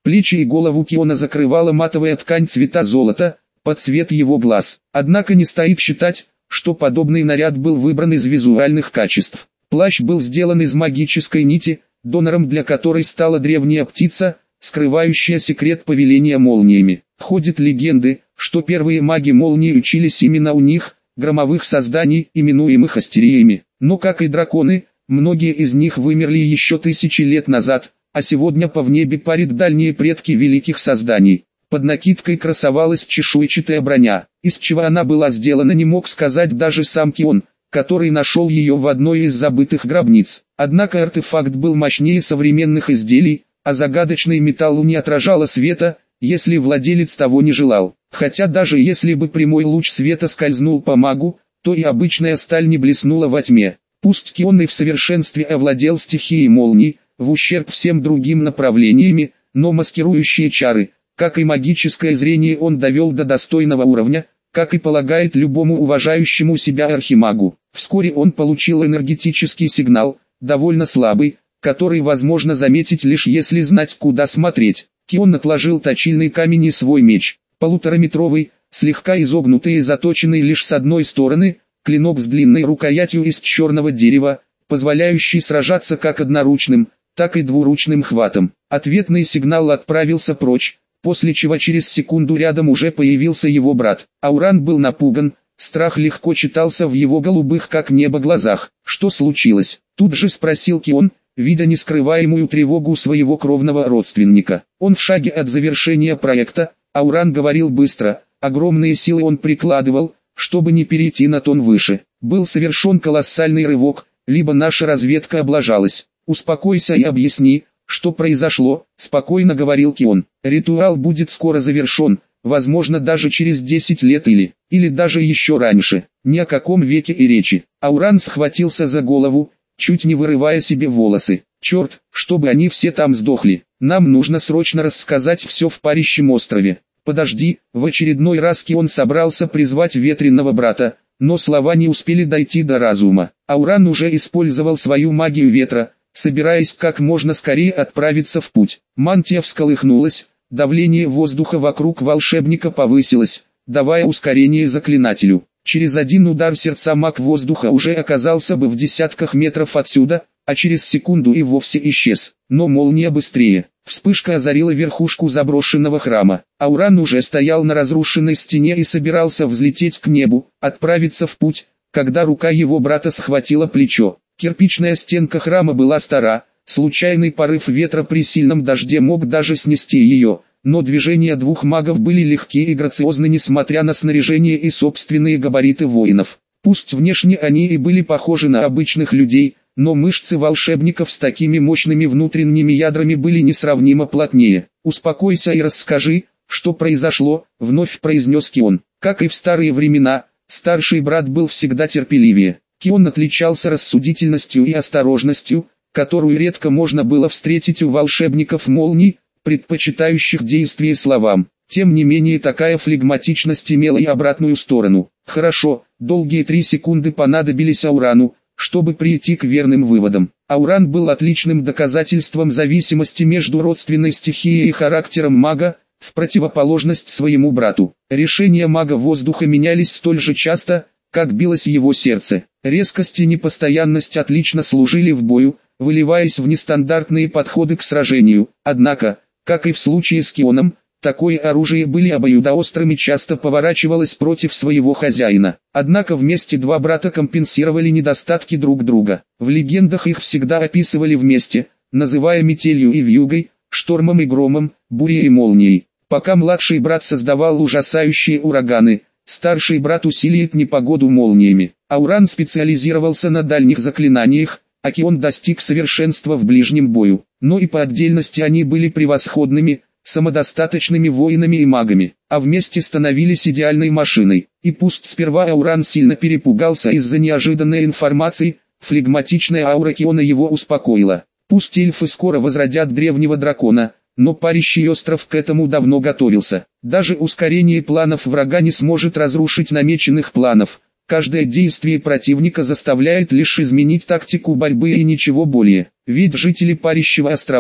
Плечи и голову Киона закрывала матовая ткань цвета золота, под цвет его глаз. Однако не стоит считать, что подобный наряд был выбран из визуальных качеств. Плащ был сделан из магической нити, донором для которой стала древняя птица, скрывающая секрет повеления молниями. Ходят легенды, что первые маги молнии учились именно у них, громовых созданий, именуемых астериями. Но как и драконы, многие из них вымерли еще тысячи лет назад, а сегодня в небе парят дальние предки великих созданий. Под накидкой красовалась чешуйчатая броня. Из чего она была сделана, не мог сказать даже сам Кион, который нашел ее в одной из забытых гробниц. Однако артефакт был мощнее современных изделий, а загадочный металл не отражало света, если владелец того не желал. Хотя даже если бы прямой луч света скользнул по магу, то и обычная сталь не блеснула во тьме. Пусть Кион и в совершенстве овладел стихией молний, в ущерб всем другим направлениями, но маскирующие чары, как и магическое зрение, он довел до достойного уровня, как и полагает любому уважающему себя архимагу. Вскоре он получил энергетический сигнал, довольно слабый, который возможно заметить лишь если знать, куда смотреть. Кион отложил точильный камень и свой меч, полутораметровый, слегка изогнутый и заточенный лишь с одной стороны, клинок с длинной рукоятью из черного дерева, позволяющий сражаться как одноручным, так и двуручным хватом. Ответный сигнал отправился прочь, после чего через секунду рядом уже появился его брат. Ауран был напуган, страх легко читался в его голубых как небо глазах. «Что случилось?» — тут же спросил Кион, видя нескрываемую тревогу своего кровного родственника. Он в шаге от завершения проекта, Ауран говорил быстро, огромные силы он прикладывал, чтобы не перейти на тон выше. Был совершен колоссальный рывок, либо наша разведка облажалась. «Успокойся и объясни, что произошло», — спокойно говорил Кион. «Ритуал будет скоро завершен, возможно даже через 10 лет или даже еще раньше. Ни о каком веке и речи». Ауран схватился за голову, чуть не вырывая себе волосы. «Черт, чтобы они все там сдохли. Нам нужно срочно рассказать все в Парящем острове». «Подожди», в очередной раз Кион собрался призвать ветреного брата, но слова не успели дойти до разума. Ауран уже использовал свою магию ветра, собираясь как можно скорее отправиться в путь. Мантия всколыхнулась, давление воздуха вокруг волшебника повысилось, давая ускорение заклинателю. Через один удар сердца маг воздуха уже оказался бы в десятках метров отсюда, а через секунду и вовсе исчез. Но молния быстрее. Вспышка озарила верхушку заброшенного храма. Ауран уже стоял на разрушенной стене и собирался взлететь к небу, отправиться в путь, когда рука его брата схватила плечо. Кирпичная стенка храма была стара, случайный порыв ветра при сильном дожде мог даже снести ее, но движения двух магов были легкие и грациозны несмотря на снаряжение и собственные габариты воинов. Пусть внешне они и были похожи на обычных людей, но мышцы волшебников с такими мощными внутренними ядрами были несравнимо плотнее. «Успокойся и расскажи, что произошло», — вновь произнес Кион. Как и в старые времена, старший брат был всегда терпеливее. Кион отличался рассудительностью и осторожностью, которую редко можно было встретить у волшебников молний, предпочитающих действия словам. Тем не менее такая флегматичность имела и обратную сторону. Хорошо, долгие 3 секунды понадобились Аурану, чтобы прийти к верным выводам. Ауран был отличным доказательством зависимости между родственной стихией и характером мага, в противоположность своему брату. Решения мага воздуха менялись столь же часто, как билось его сердце. Резкость и непостоянность отлично служили в бою, выливаясь в нестандартные подходы к сражению. Однако, как и в случае с Кионом, такое оружие были обоюдоострым и часто поворачивалось против своего хозяина. Однако вместе два брата компенсировали недостатки друг друга. В легендах их всегда описывали вместе, называя метелью и вьюгой, штормом и громом, бурей и молнией. Пока младший брат создавал ужасающие ураганы, старший брат усилит непогоду молниями. Ауран специализировался на дальних заклинаниях, а Кион достиг совершенства в ближнем бою. Но и по отдельности они были превосходными, самодостаточными воинами и магами, а вместе становились идеальной машиной. И пусть сперва Ауран сильно перепугался из-за неожиданной информации, флегматичная аура Киона его успокоила. Пусть эльфы скоро возродят древнего дракона, но Парящий остров к этому давно готовился. Даже ускорение планов врага не сможет разрушить намеченных планов. Каждое действие противника заставляет лишь изменить тактику борьбы и ничего более. Ведь жители Парящего острова,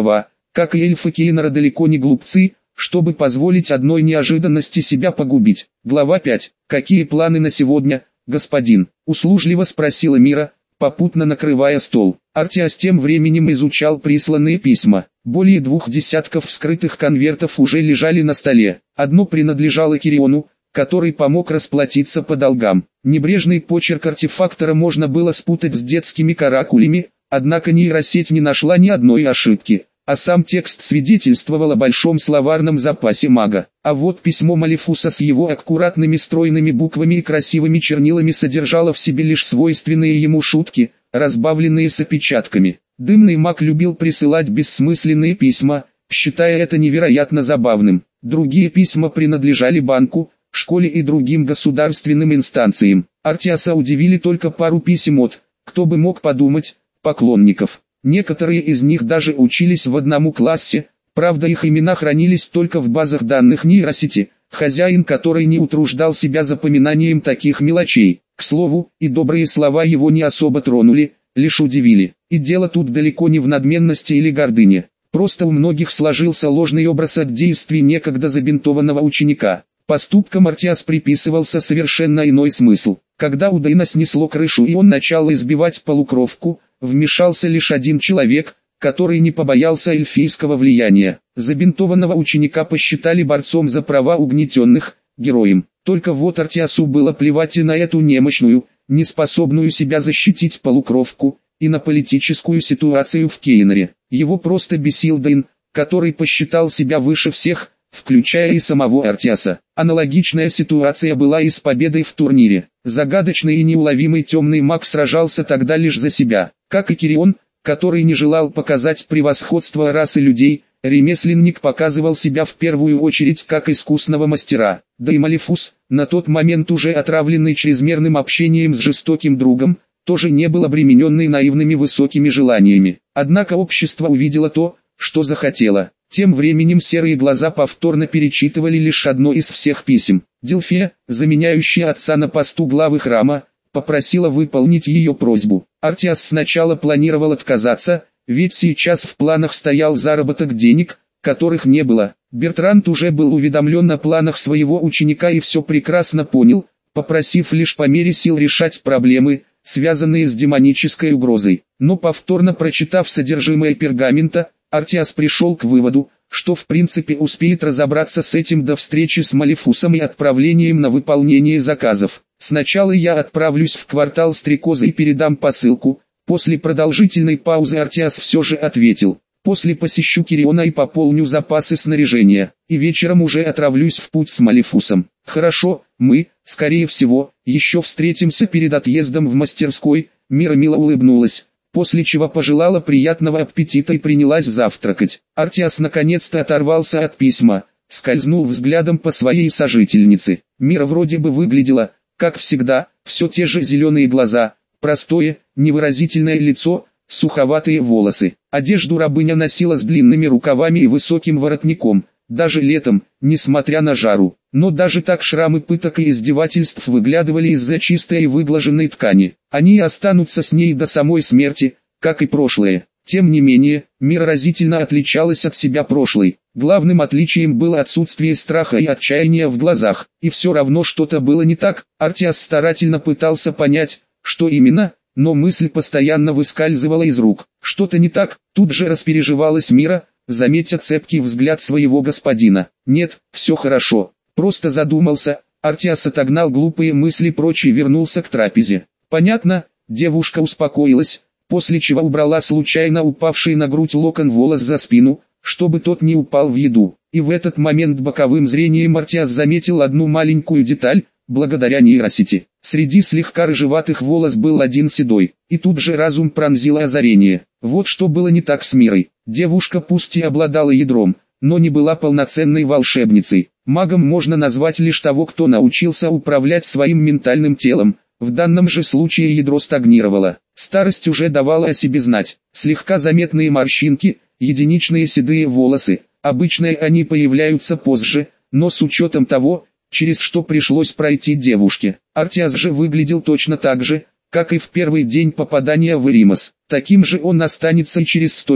как и эльфы Кейнора, далеко не глупцы, чтобы позволить одной неожиданности себя погубить. Глава 5. «Какие планы на сегодня, господин?» — услужливо спросила Мира, попутно накрывая стол. Артиас тем временем изучал присланные письма. Более 2 десятков вскрытых конвертов уже лежали на столе. Одно принадлежало Кириону, который помог расплатиться по долгам. Небрежный почерк артефактора можно было спутать с детскими каракулями, однако нейросеть не нашла ни одной ошибки, а сам текст свидетельствовал о большом словарном запасе мага. А вот письмо Малефуса с его аккуратными стройными буквами и красивыми чернилами содержало в себе лишь свойственные ему шутки, разбавленные с опечатками. Дымный маг любил присылать бессмысленные письма, считая это невероятно забавным. Другие письма принадлежали банку, школе и другим государственным инстанциям. Артиаса удивили только пару писем от, кто бы мог подумать, поклонников. Некоторые из них даже учились в одном классе, правда их имена хранились только в базах данных нейросети, хозяин которой не утруждал себя запоминанием таких мелочей. К слову, и добрые слова его не особо тронули, лишь удивили. И дело тут далеко не в надменности или гордыне. Просто у многих сложился ложный образ от действий некогда забинтованного ученика. Поступкам Артиас приписывался совершенно иной смысл. Когда у Дэйна снесло крышу и он начал избивать полукровку, вмешался лишь один человек, который не побоялся эльфийского влияния. Забинтованного ученика посчитали борцом за права угнетенных, героем. Только вот Артиасу было плевать и на эту немощную, неспособную себя защитить полукровку, и на политическую ситуацию в Кейноре. Его просто бесил Дэйн, который посчитал себя выше всех, включая и самого Артиаса. Аналогичная ситуация была и с победой в турнире. Загадочный и неуловимый темный маг сражался тогда лишь за себя. Как и Кирион, который не желал показать превосходство расы людей, ремесленник показывал себя в первую очередь как искусного мастера. Да и Малефус, на тот момент уже отравленный чрезмерным общением с жестоким другом, тоже не был обремененный наивными высокими желаниями. Однако общество увидело то, что захотело. Тем временем серые глаза повторно перечитывали лишь одно из всех писем. Дельфия, заменяющая отца на посту главы храма, попросила выполнить ее просьбу. Артиас сначала планировал отказаться, ведь сейчас в планах стоял заработок денег, которых не было. Бертранд уже был уведомлен о планах своего ученика и все прекрасно понял, попросив лишь по мере сил решать проблемы, связанные с демонической угрозой. Но повторно прочитав содержимое пергамента, Артиас пришел к выводу, что в принципе успеет разобраться с этим до встречи с Малефусом и отправлением на выполнение заказов. Сначала я отправлюсь в квартал Стрекоза и передам посылку. После продолжительной паузы Артиас все же ответил. После посещу Кириона и пополню запасы снаряжения, и вечером уже отправлюсь в путь с Малефусом. Хорошо, мы, скорее всего, еще встретимся перед отъездом в мастерской. Мира мило улыбнулась, после чего пожелала приятного аппетита и принялась завтракать. Артиас наконец-то оторвался от письма, скользнул взглядом по своей сожительнице. Мира вроде бы выглядела, как всегда, все те же зеленые глаза, простое, невыразительное лицо, суховатые волосы. Одежду рабыня носила с длинными рукавами и высоким воротником, даже летом, несмотря на жару. Но даже так шрамы пыток и издевательств выглядывали из-за чистой и выглаженной ткани. Они останутся с ней до самой смерти, как и прошлое. Тем не менее, Мира разительно отличалась от себя прошлой. Главным отличием было отсутствие страха и отчаяния в глазах. И все равно что-то было не так. Артиас старательно пытался понять, что именно, но мысль постоянно выскальзывала из рук. Что-то не так, тут же распереживалась Мира, заметя цепкий взгляд своего господина. Нет, все хорошо. Просто задумался. Артиас отогнал глупые мысли прочь и вернулся к трапезе. Понятно, девушка успокоилась, после чего убрала случайно упавший на грудь локон волос за спину, чтобы тот не упал в еду. И в этот момент боковым зрением Артиас заметил одну маленькую деталь, благодаря нейросети. Среди слегка рыжеватых волос был один седой, и тут же разум пронзило озарение. Вот что было не так с Мирой. Девушка пусть и обладала ядром, но не была полноценной волшебницей. Магом можно назвать лишь того, кто научился управлять своим ментальным телом. В данном же случае ядро стагнировало. Старость уже давала о себе знать. Слегка заметные морщинки, единичные седые волосы. Обычно они появляются позже, но с учетом того, через что пришлось пройти девушке. Артиас же выглядел точно так же, как и в первый день попадания в Эримос. Таким же он останется и через 100 лет.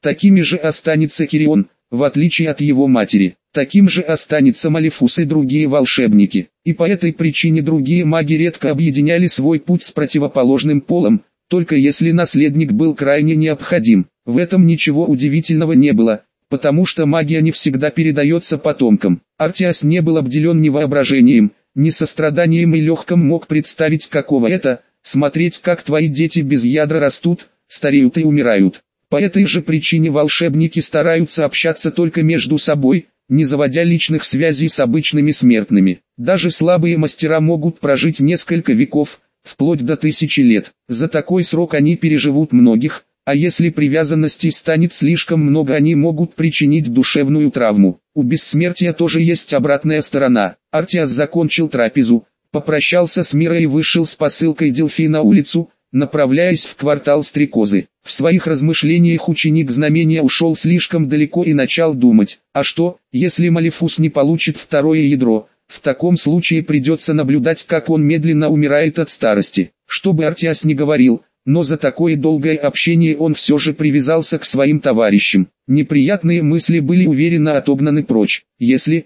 Такими же останется Кирион, в отличие от его матери. Таким же останется Малефус и другие волшебники. И по этой причине другие маги редко объединяли свой путь с противоположным полом, только если наследник был крайне необходим. В этом ничего удивительного не было, потому что магия не всегда передается потомкам. Артиас не был обделен ни воображением, ни состраданием и легком мог представить, каково это – смотреть, как твои дети без ядра растут, стареют и умирают. По этой же причине волшебники стараются общаться только между собой, не заводя личных связей с обычными смертными. Даже слабые мастера могут прожить несколько веков, вплоть до 1000 лет. За такой срок они переживут многих, а если привязанностей станет слишком много, они могут причинить душевную травму. У бессмертия тоже есть обратная сторона. Артиас закончил трапезу, попрощался с Мирой и вышел с посылкой Делфи на улицу, направляясь в квартал Стрекозы. В своих размышлениях ученик знамения ушел слишком далеко и начал думать, а что, если Малефус не получит второе ядро? В таком случае придется наблюдать, как он медленно умирает от старости. Что бы Артиас ни говорил, но за такое долгое общение он все же привязался к своим товарищам. Неприятные мысли были уверенно отогнаны прочь. Если,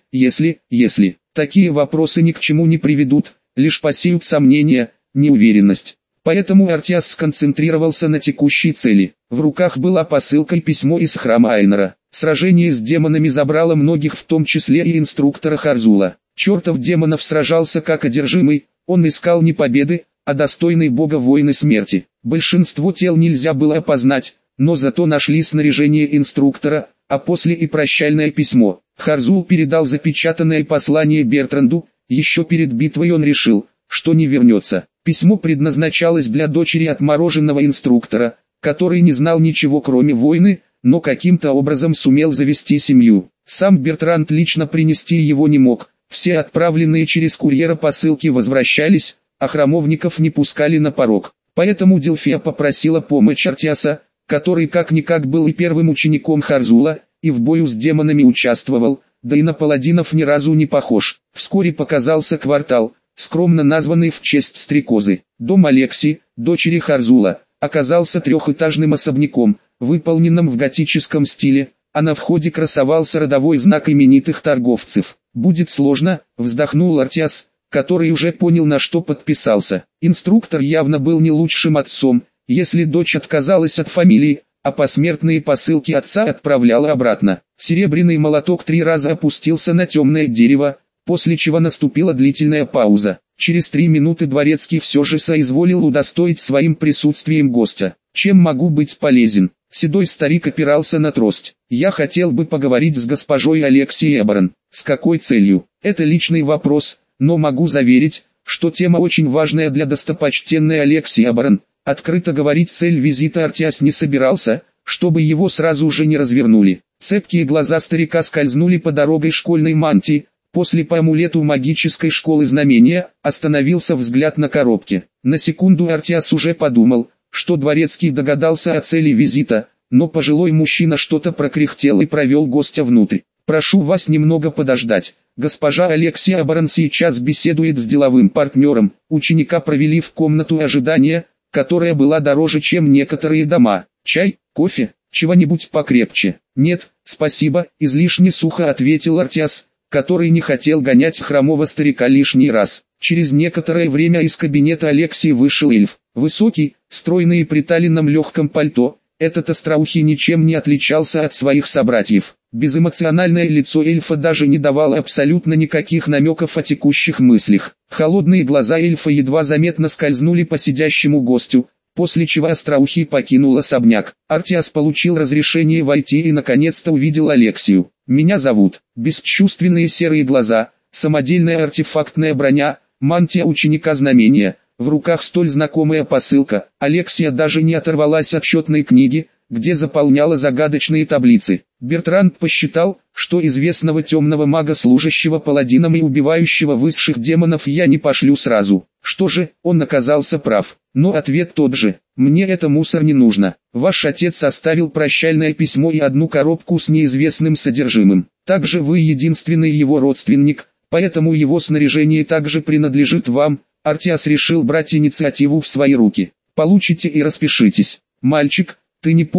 такие вопросы ни к чему не приведут, лишь посеют сомнения, неуверенность. Поэтому Артиас сконцентрировался на текущей цели. В руках была посылка и письмо из храма Айнора. Сражение с демонами забрало многих, в том числе и инструктора Харзула. Чертов демонов сражался как одержимый, он искал не победы, а достойной бога войны смерти. Большинство тел нельзя было опознать, но зато нашли снаряжение инструктора, а после и прощальное письмо. Харзул передал запечатанное послание Бертранду, еще перед битвой он решил, что не вернется. Письмо предназначалось для дочери отмороженного инструктора, который не знал ничего кроме войны, но каким-то образом сумел завести семью. Сам Бертранд лично принести его не мог, все отправленные через курьера посылки возвращались, а храмовников не пускали на порог. Поэтому Делфия попросила помощь Артиаса, который как-никак был и первым учеником Харзула, и в бою с демонами участвовал, да и на паладинов ни разу не похож. Вскоре показался квартал, скромно названный в честь Стрекозы. Дом Алекси, дочери Харзула, оказался трехэтажным особняком, выполненным в готическом стиле, а на входе красовался родовой знак именитых торговцев. «Будет сложно», — вздохнул Артиас, который уже понял, на что подписался. Инструктор явно был не лучшим отцом, если дочь отказалась от фамилии, а посмертные посылки отца отправляла обратно. Серебряный молоток 3 раза опустился на темное дерево, после чего наступила длительная пауза. Через 3 минуты дворецкий все же соизволил удостоить своим присутствием гостя. «Чем могу быть полезен?» Седой старик опирался на трость. «Я хотел бы поговорить с госпожой Алексией Эборн». «С какой целью?» «Это личный вопрос, но могу заверить, что тема очень важная для достопочтенной Алексии Эборн». Открыто говорить цель визита Артиас не собирался, чтобы его сразу же не развернули. Цепкие глаза старика скользнули по дорогой школьной мантии. После по амулету магической школы знамения, остановился взгляд на коробке. На секунду Артиас уже подумал, что дворецкий догадался о цели визита, но пожилой мужчина что-то прокряхтел и провел гостя внутрь. «Прошу вас немного подождать. Госпожа Алексия Эборн сейчас беседует с деловым партнером». Ученика провели в комнату ожидания, которая была дороже, чем некоторые дома. «Чай, кофе, чего-нибудь покрепче?» «Нет, спасибо», — излишне сухо ответил Артиас, который не хотел гонять хромого старика лишний раз. Через некоторое время из кабинета Алексии вышел эльф. Высокий, стройный и приталенном легком пальто, этот остроухий ничем не отличался от своих собратьев. Безэмоциональное лицо эльфа даже не давало абсолютно никаких намеков о текущих мыслях. Холодные глаза эльфа едва заметно скользнули по сидящему гостю, после чего остроухий покинул особняк. Артиас получил разрешение войти и наконец-то увидел Алексию. «Меня зовут». Бесчувственные серые глаза, самодельная артефактная броня, мантия ученика знамения, в руках столь знакомая посылка. Алексия даже не оторвалась от счетной книги, где заполняла загадочные таблицы. Бертранд посчитал, что известного темного мага, служащего паладином и убивающего высших демонов, я не пошлю сразу. Что же, он оказался прав. Но ответ тот же: «Мне это мусор не нужно. Ваш отец оставил прощальное письмо и одну коробку с неизвестным содержимым. Также вы единственный его родственник, поэтому его снаряжение также принадлежит вам». Артиас решил брать инициативу в свои руки. «Получите и распишитесь». «Мальчик, ты не понял,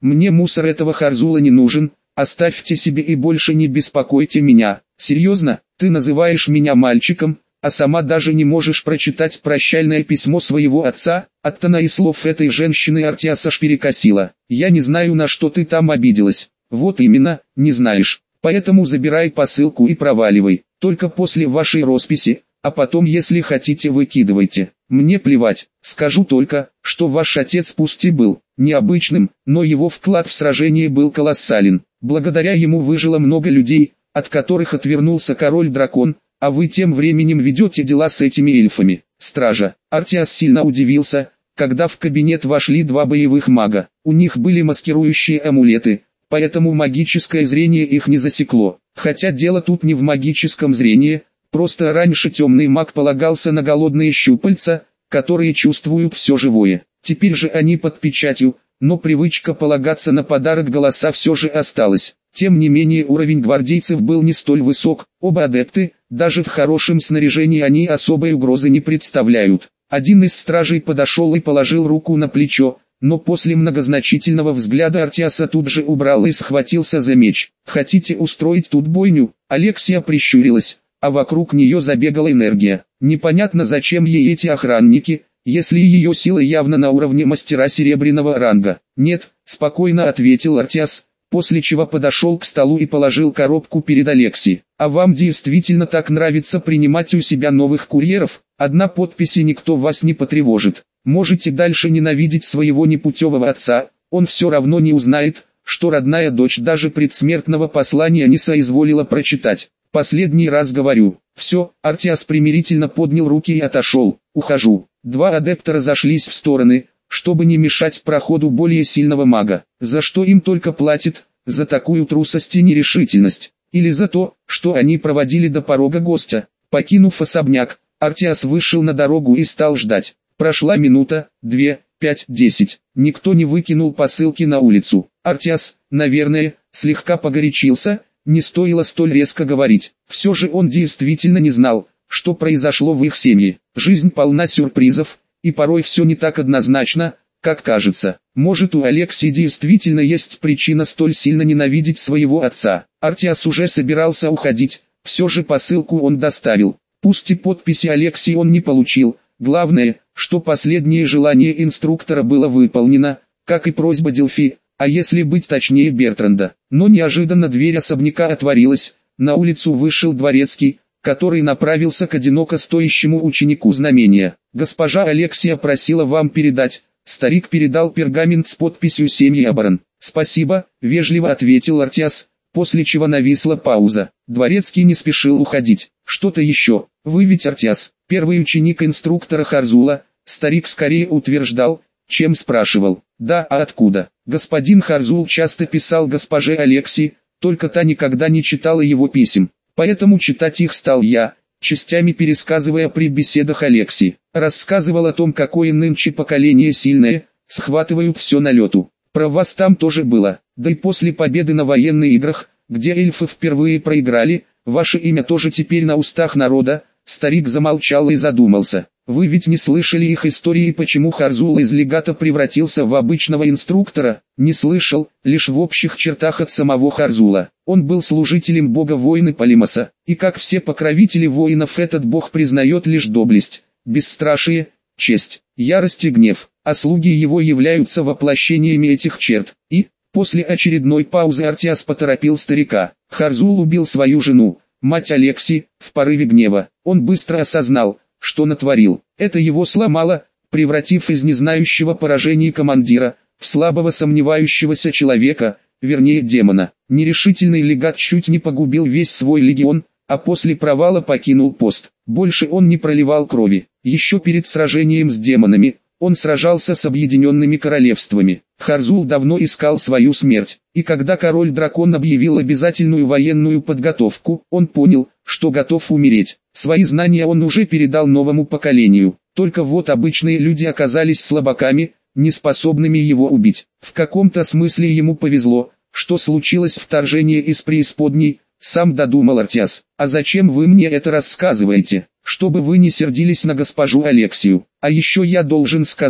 Мне мусор этого Харзула не нужен, оставьте себе и больше не беспокойте меня. Серьезно, ты называешь меня мальчиком, а сама даже не можешь прочитать прощальное письмо своего отца? От тона и слов этой женщины Артиаса аж перекосило. Я не знаю, на что ты там обиделась. Вот именно, не знаешь. Поэтому забирай посылку и проваливай. Только после вашей росписи, а потом, если хотите, выкидывайте. Мне плевать. Скажу только, что ваш отец пусть и был необычным, но его вклад в сражение был колоссален. Благодаря ему выжило много людей, от которых отвернулся король-дракон, а вы тем временем ведете дела с этими эльфами. Стража. Артиас сильно удивился, когда в кабинет вошли два боевых мага. У них были маскирующие амулеты, поэтому магическое зрение их не засекло. Хотя дело тут не в магическом зрении, просто раньше темный маг полагался на голодные щупальца, которые чувствуют все живое. Теперь же они под печатью, но привычка полагаться на подарок голоса все же осталась. Тем не менее уровень гвардейцев был не столь высок, оба адепты, даже в хорошем снаряжении они особой угрозы не представляют. Один из стражей подошел и положил руку на плечо, но после многозначительного взгляда Артиаса тут же убрал и схватился за меч. «Хотите устроить тут бойню?» Алексия прищурилась, а вокруг нее забегала энергия. Непонятно, зачем ей эти охранники, если ее сила явно на уровне мастера серебряного ранга. «Нет», — спокойно ответил Артиас, после чего подошел к столу и положил коробку перед Алексией. «А вам действительно так нравится принимать у себя новых курьеров? Одна подпись и никто вас не потревожит. Можете дальше ненавидеть своего непутевого отца, он все равно не узнает, что родная дочь даже предсмертного послания не соизволила прочитать. Последний раз говорю». «Все», — Артиас примирительно поднял руки и отошел. «Ухожу». Два адепта разошлись в стороны, чтобы не мешать проходу более сильного мага. За что им только платят? За такую трусость и нерешительность? Или за то, что они проводили до порога гостя? Покинув особняк, Артиас вышел на дорогу и стал ждать. Прошла минута, 2, 5, 10. Никто не выкинул посылки на улицу. Артиас, наверное, слегка погорячился, не стоило столь резко говорить. Все же он действительно не знал, что произошло в их семье. Жизнь полна сюрпризов, и порой все не так однозначно, как кажется. Может, у Алексии действительно есть причина столь сильно ненавидеть своего отца. Артиас уже собирался уходить, все же посылку он доставил. Пусть и подписи Алексии он не получил, главное, что последнее желание инструктора было выполнено, как и просьба Делфи, а если быть точнее Бертранда. Но неожиданно дверь особняка отворилась, на улицу вышел дворецкий, который направился к одиноко стоящему ученику знамения. «Госпожа Алексия просила вам передать». Старик передал пергамент с подписью семьи Абаран. «Спасибо», — вежливо ответил Артиас, после чего нависла пауза. Дворецкий не спешил уходить. «Что-то еще? Вы ведь Артиас, первый ученик инструктора Харзула?» Старик скорее утверждал, чем спрашивал. «Да, а откуда?» Господин Харзул часто писал госпоже Алексии, только та никогда не читала его писем. Поэтому читать их стал я, частями пересказывая при беседах Алексии. Рассказывал о том, какое нынче поколение сильное, схватывают все на лету. Про вас там тоже было. Да и после победы на военных играх, где эльфы впервые проиграли, ваше имя тоже теперь на устах народа. Старик замолчал и задумался. Вы ведь не слышали их истории, почему Харзул из легата превратился в обычного инструктора? Не слышал, лишь в общих чертах от самого Харзула. Он был служителем бога войны Полимоса, и как все покровители воинов этот бог признает лишь доблесть, бесстрашие, честь, ярость и гнев, а слуги его являются воплощениями этих черт. И, после очередной паузы Артиас поторопил старика. Харзул убил свою жену, мать Алекси, в порыве гнева. Он быстро осознал, что натворил. Это его сломало, превратив из незнающего поражений командира, в слабого сомневающегося человека, вернее демона. Нерешительный легат чуть не погубил весь свой легион, а после провала покинул пост. Больше он не проливал крови. Еще перед сражением с демонами, он сражался с объединенными королевствами. Харзул давно искал свою смерть, и когда король-дракон объявил обязательную военную подготовку, он понял, что готов умереть. Свои знания он уже передал новому поколению, только вот обычные люди оказались слабаками, неспособными его убить. В каком-то смысле ему повезло, что случилось вторжение из преисподней, сам додумал Артиас. А зачем вы мне это рассказываете? Чтобы вы не сердились на госпожу Алексию. А еще я должен сказать,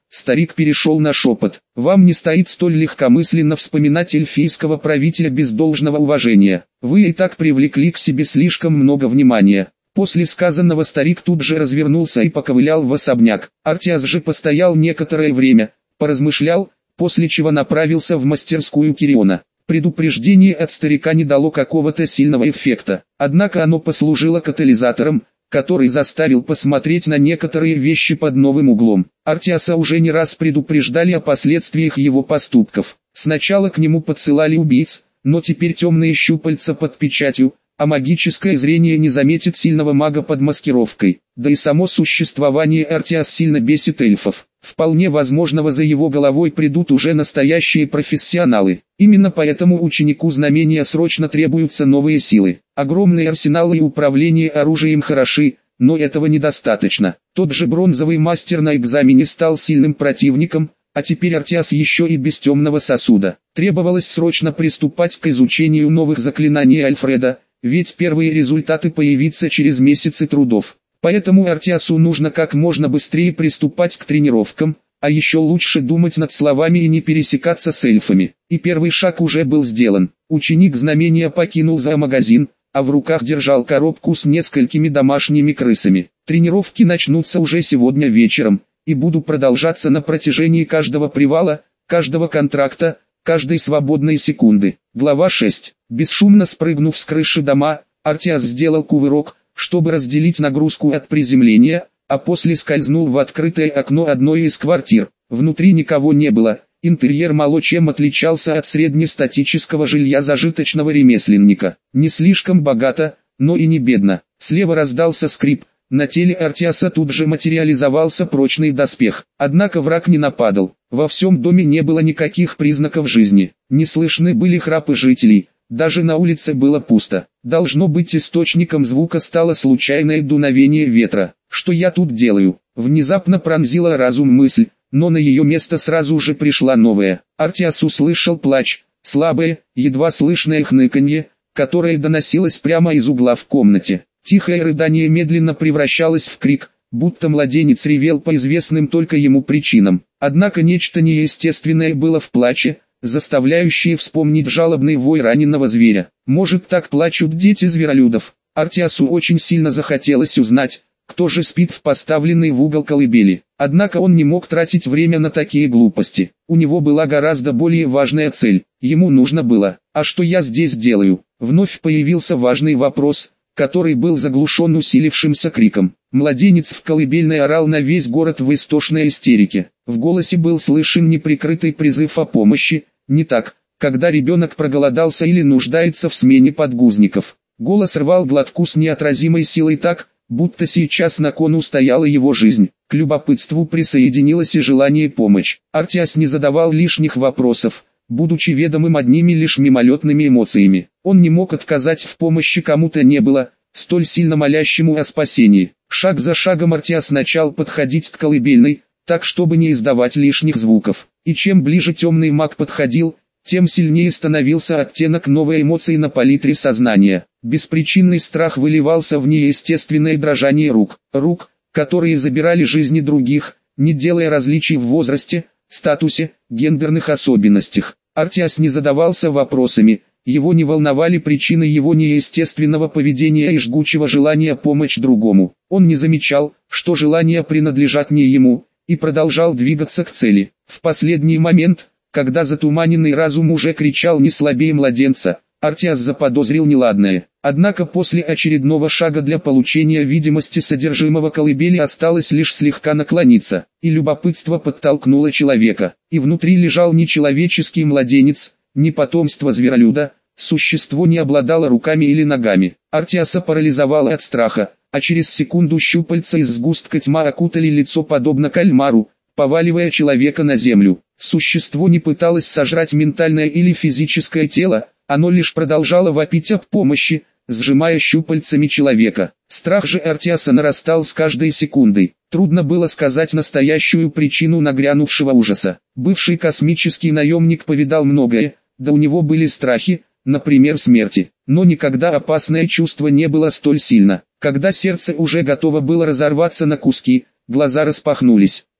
Старик перешел на шепот. Вам не стоит столь легкомысленно вспоминать эльфийского правителя без должного уважения. Вы и так привлекли к себе слишком много внимания. После сказанного старик тут же развернулся и поковылял в особняк. Артиас же постоял некоторое время, поразмышлял, после чего направился в мастерскую Кириона. Предупреждение от старика не дало какого-то сильного эффекта, однако оно послужило катализатором, который заставил посмотреть на некоторые вещи под новым углом. Артиаса уже не раз предупреждали о последствиях его поступков. Сначала к нему подсылали убийц, но теперь темные щупальца под печатью, а магическое зрение не заметит сильного мага под маскировкой. Да и само существование Артиас сильно бесит эльфов. Вполне возможно, за его головой придут уже настоящие профессионалы. Именно поэтому ученику знамения срочно требуются новые силы. Огромные арсеналы и управление оружием хороши, но этого недостаточно. Тот же бронзовый мастер на экзамене стал сильным противником, а теперь Артиас еще и без темного сосуда. Требовалось срочно приступать к изучению новых заклинаний Альфреда, ведь первые результаты появятся через месяцы трудов. Поэтому Артиасу нужно как можно быстрее приступать к тренировкам, а еще лучше думать над словами и не пересекаться с эльфами. И первый шаг уже был сделан. Ученик знамения покинул зоомагазин, а в руках держал коробку с несколькими домашними крысами. Тренировки начнутся уже сегодня вечером, и будут продолжаться на протяжении каждого привала, каждого контракта, каждой свободной секунды. Глава 6. Бесшумно спрыгнув с крыши дома, Артиас сделал кувырок, чтобы разделить нагрузку от приземления, а после скользнул в открытое окно одной из квартир. Внутри никого не было, интерьер мало чем отличался от среднестатического жилья зажиточного ремесленника. Не слишком богато, но и не бедно. Слева раздался скрип, на теле Артиаса тут же материализовался прочный доспех. Однако враг не нападал. Во всем доме не было никаких признаков жизни. Не слышны были храпы жителей. Даже на улице было пусто. Должно быть, источником звука стало случайное дуновение ветра. Что я тут делаю? Внезапно пронзила разум мысль, но на ее место сразу же пришла новая. Артиас услышал плач, слабое, едва слышное хныканье, которое доносилось прямо из угла в комнате. Тихое рыдание медленно превращалось в крик, будто младенец ревел по известным только ему причинам. Однако нечто неестественное было в плаче, заставляющие вспомнить жалобный вой раненого зверя. Может, так плачут дети зверолюдов? Артиасу очень сильно захотелось узнать, кто же спит в поставленной в угол колыбели. Однако он не мог тратить время на такие глупости. У него была гораздо более важная цель. Ему нужно было: а что я здесь делаю? Вновь появился важный вопрос, который был заглушен усилившимся криком. Младенец в колыбельной орал на весь город в истошной истерике. В голосе был слышен неприкрытый призыв о помощи, не так, когда ребенок проголодался или нуждается в смене подгузников. Голос рвал глотку с неотразимой силой так, будто сейчас на кону стояла его жизнь. К любопытству присоединилось и желание помочь. Артиас не задавал лишних вопросов, будучи ведомым одними лишь мимолетными эмоциями. Он не мог отказать в помощи кому-то не было, столь сильно молящему о спасении. Шаг за шагом Артиас начал подходить к колыбельной, так чтобы не издавать лишних звуков. И чем ближе темный маг подходил, тем сильнее становился оттенок новой эмоции на палитре сознания. Беспричинный страх выливался в неестественное дрожание рук, которые забирали жизни других, не делая различий в возрасте, статусе, гендерных особенностях. Артиас не задавался вопросами, его не волновали причины его неестественного поведения и жгучего желания помочь другому. Он не замечал, что желания принадлежат не ему, и продолжал двигаться к цели. В последний момент, когда затуманенный разум уже кричал не слабее младенца, Артиас заподозрил неладное. Однако после очередного шага для получения видимости содержимого колыбели осталось лишь слегка наклониться, и любопытство подтолкнуло человека. И внутри лежал не человеческий младенец, не потомство зверолюда, существо не обладало руками или ногами. Артиаса парализовало от страха, а через секунду щупальца из сгустка тьма окутали лицо подобно кальмару, поваливая человека на землю. Существо не пыталось сожрать ментальное или физическое тело, оно лишь продолжало вопить об помощи, сжимая щупальцами человека. Страх же Артиаса нарастал с каждой секундой. Трудно было сказать настоящую причину нагрянувшего ужаса. Бывший космический наемник повидал многое, да у него были страхи, например, смерти. Но никогда опасное чувство не было столь сильно. Когда сердце уже готово было разорваться на куски, глаза распахнулись.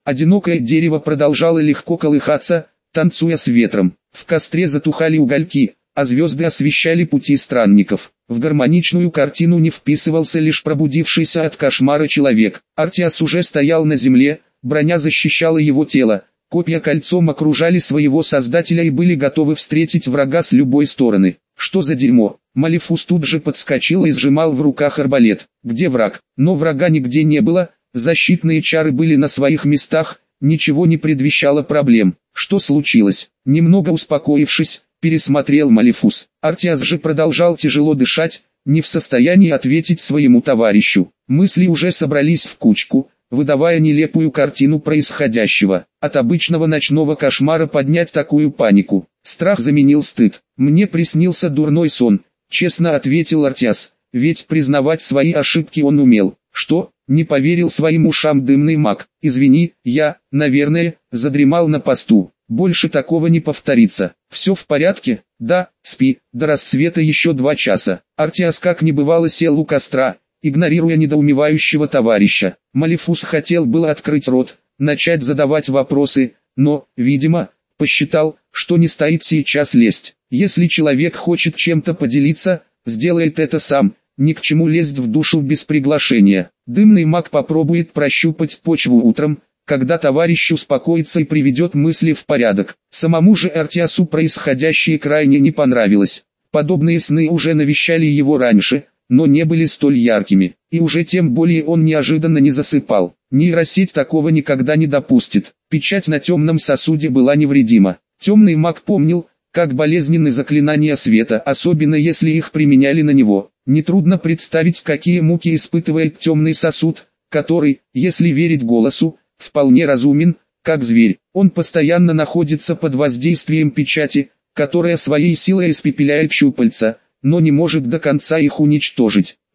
Одинокое дерево продолжало легко колыхаться, танцуя с ветром. В костре затухали угольки, а звезды освещали пути странников. В гармоничную картину не вписывался лишь пробудившийся от кошмара человек. Артиас уже стоял на земле, броня защищала его тело, копья кольцом окружали своего создателя и были готовы встретить врага с любой стороны. Что за дерьмо? Малефус тут же подскочил и сжимал в руках арбалет. Где враг? Но врага нигде не было, защитные чары были на своих местах, ничего не предвещало проблем. Что случилось? Немного успокоившись, пересмотрел Малефус. Артиас же продолжал тяжело дышать, не в состоянии ответить своему товарищу. Мысли уже собрались в кучку, выдавая нелепую картину происходящего. От обычного ночного кошмара поднять такую панику. Страх заменил стыд. «Мне приснился дурной сон», — честно ответил Артиас, ведь признавать свои ошибки он умел. «Что?» — не поверил своим ушам дымный маг. «Извини, я, наверное, задремал на посту. Больше такого не повторится. Все в порядке?» «Да, спи, до рассвета еще 2 часа». Артиас как не бывало сел у костра, игнорируя недоумевающего товарища. Малефус хотел было открыть рот, начать задавать вопросы, но, видимо, посчитал, что не стоит сейчас лезть. Если человек хочет чем-то поделиться, сделает это сам, ни к чему лезть в душу без приглашения. Дымный маг попробует прощупать почву утром, когда товарищ успокоится и приведет мысли в порядок. Самому же Артиасу происходящее крайне не понравилось. Подобные сны уже навещали его раньше, но не были столь яркими, и уже тем более он неожиданно не засыпал. Нейросеть такого никогда не допустит. Печать на темном сосуде была невредима. Темный маг помнил, как болезненны заклинания света, особенно если их применяли на него. Нетрудно представить, какие муки испытывает темный сосуд, который, если верить голосу, вполне разумен, как зверь. Он постоянно находится под воздействием печати, которая своей силой испепеляет щупальца, но не может до конца их уничтожить.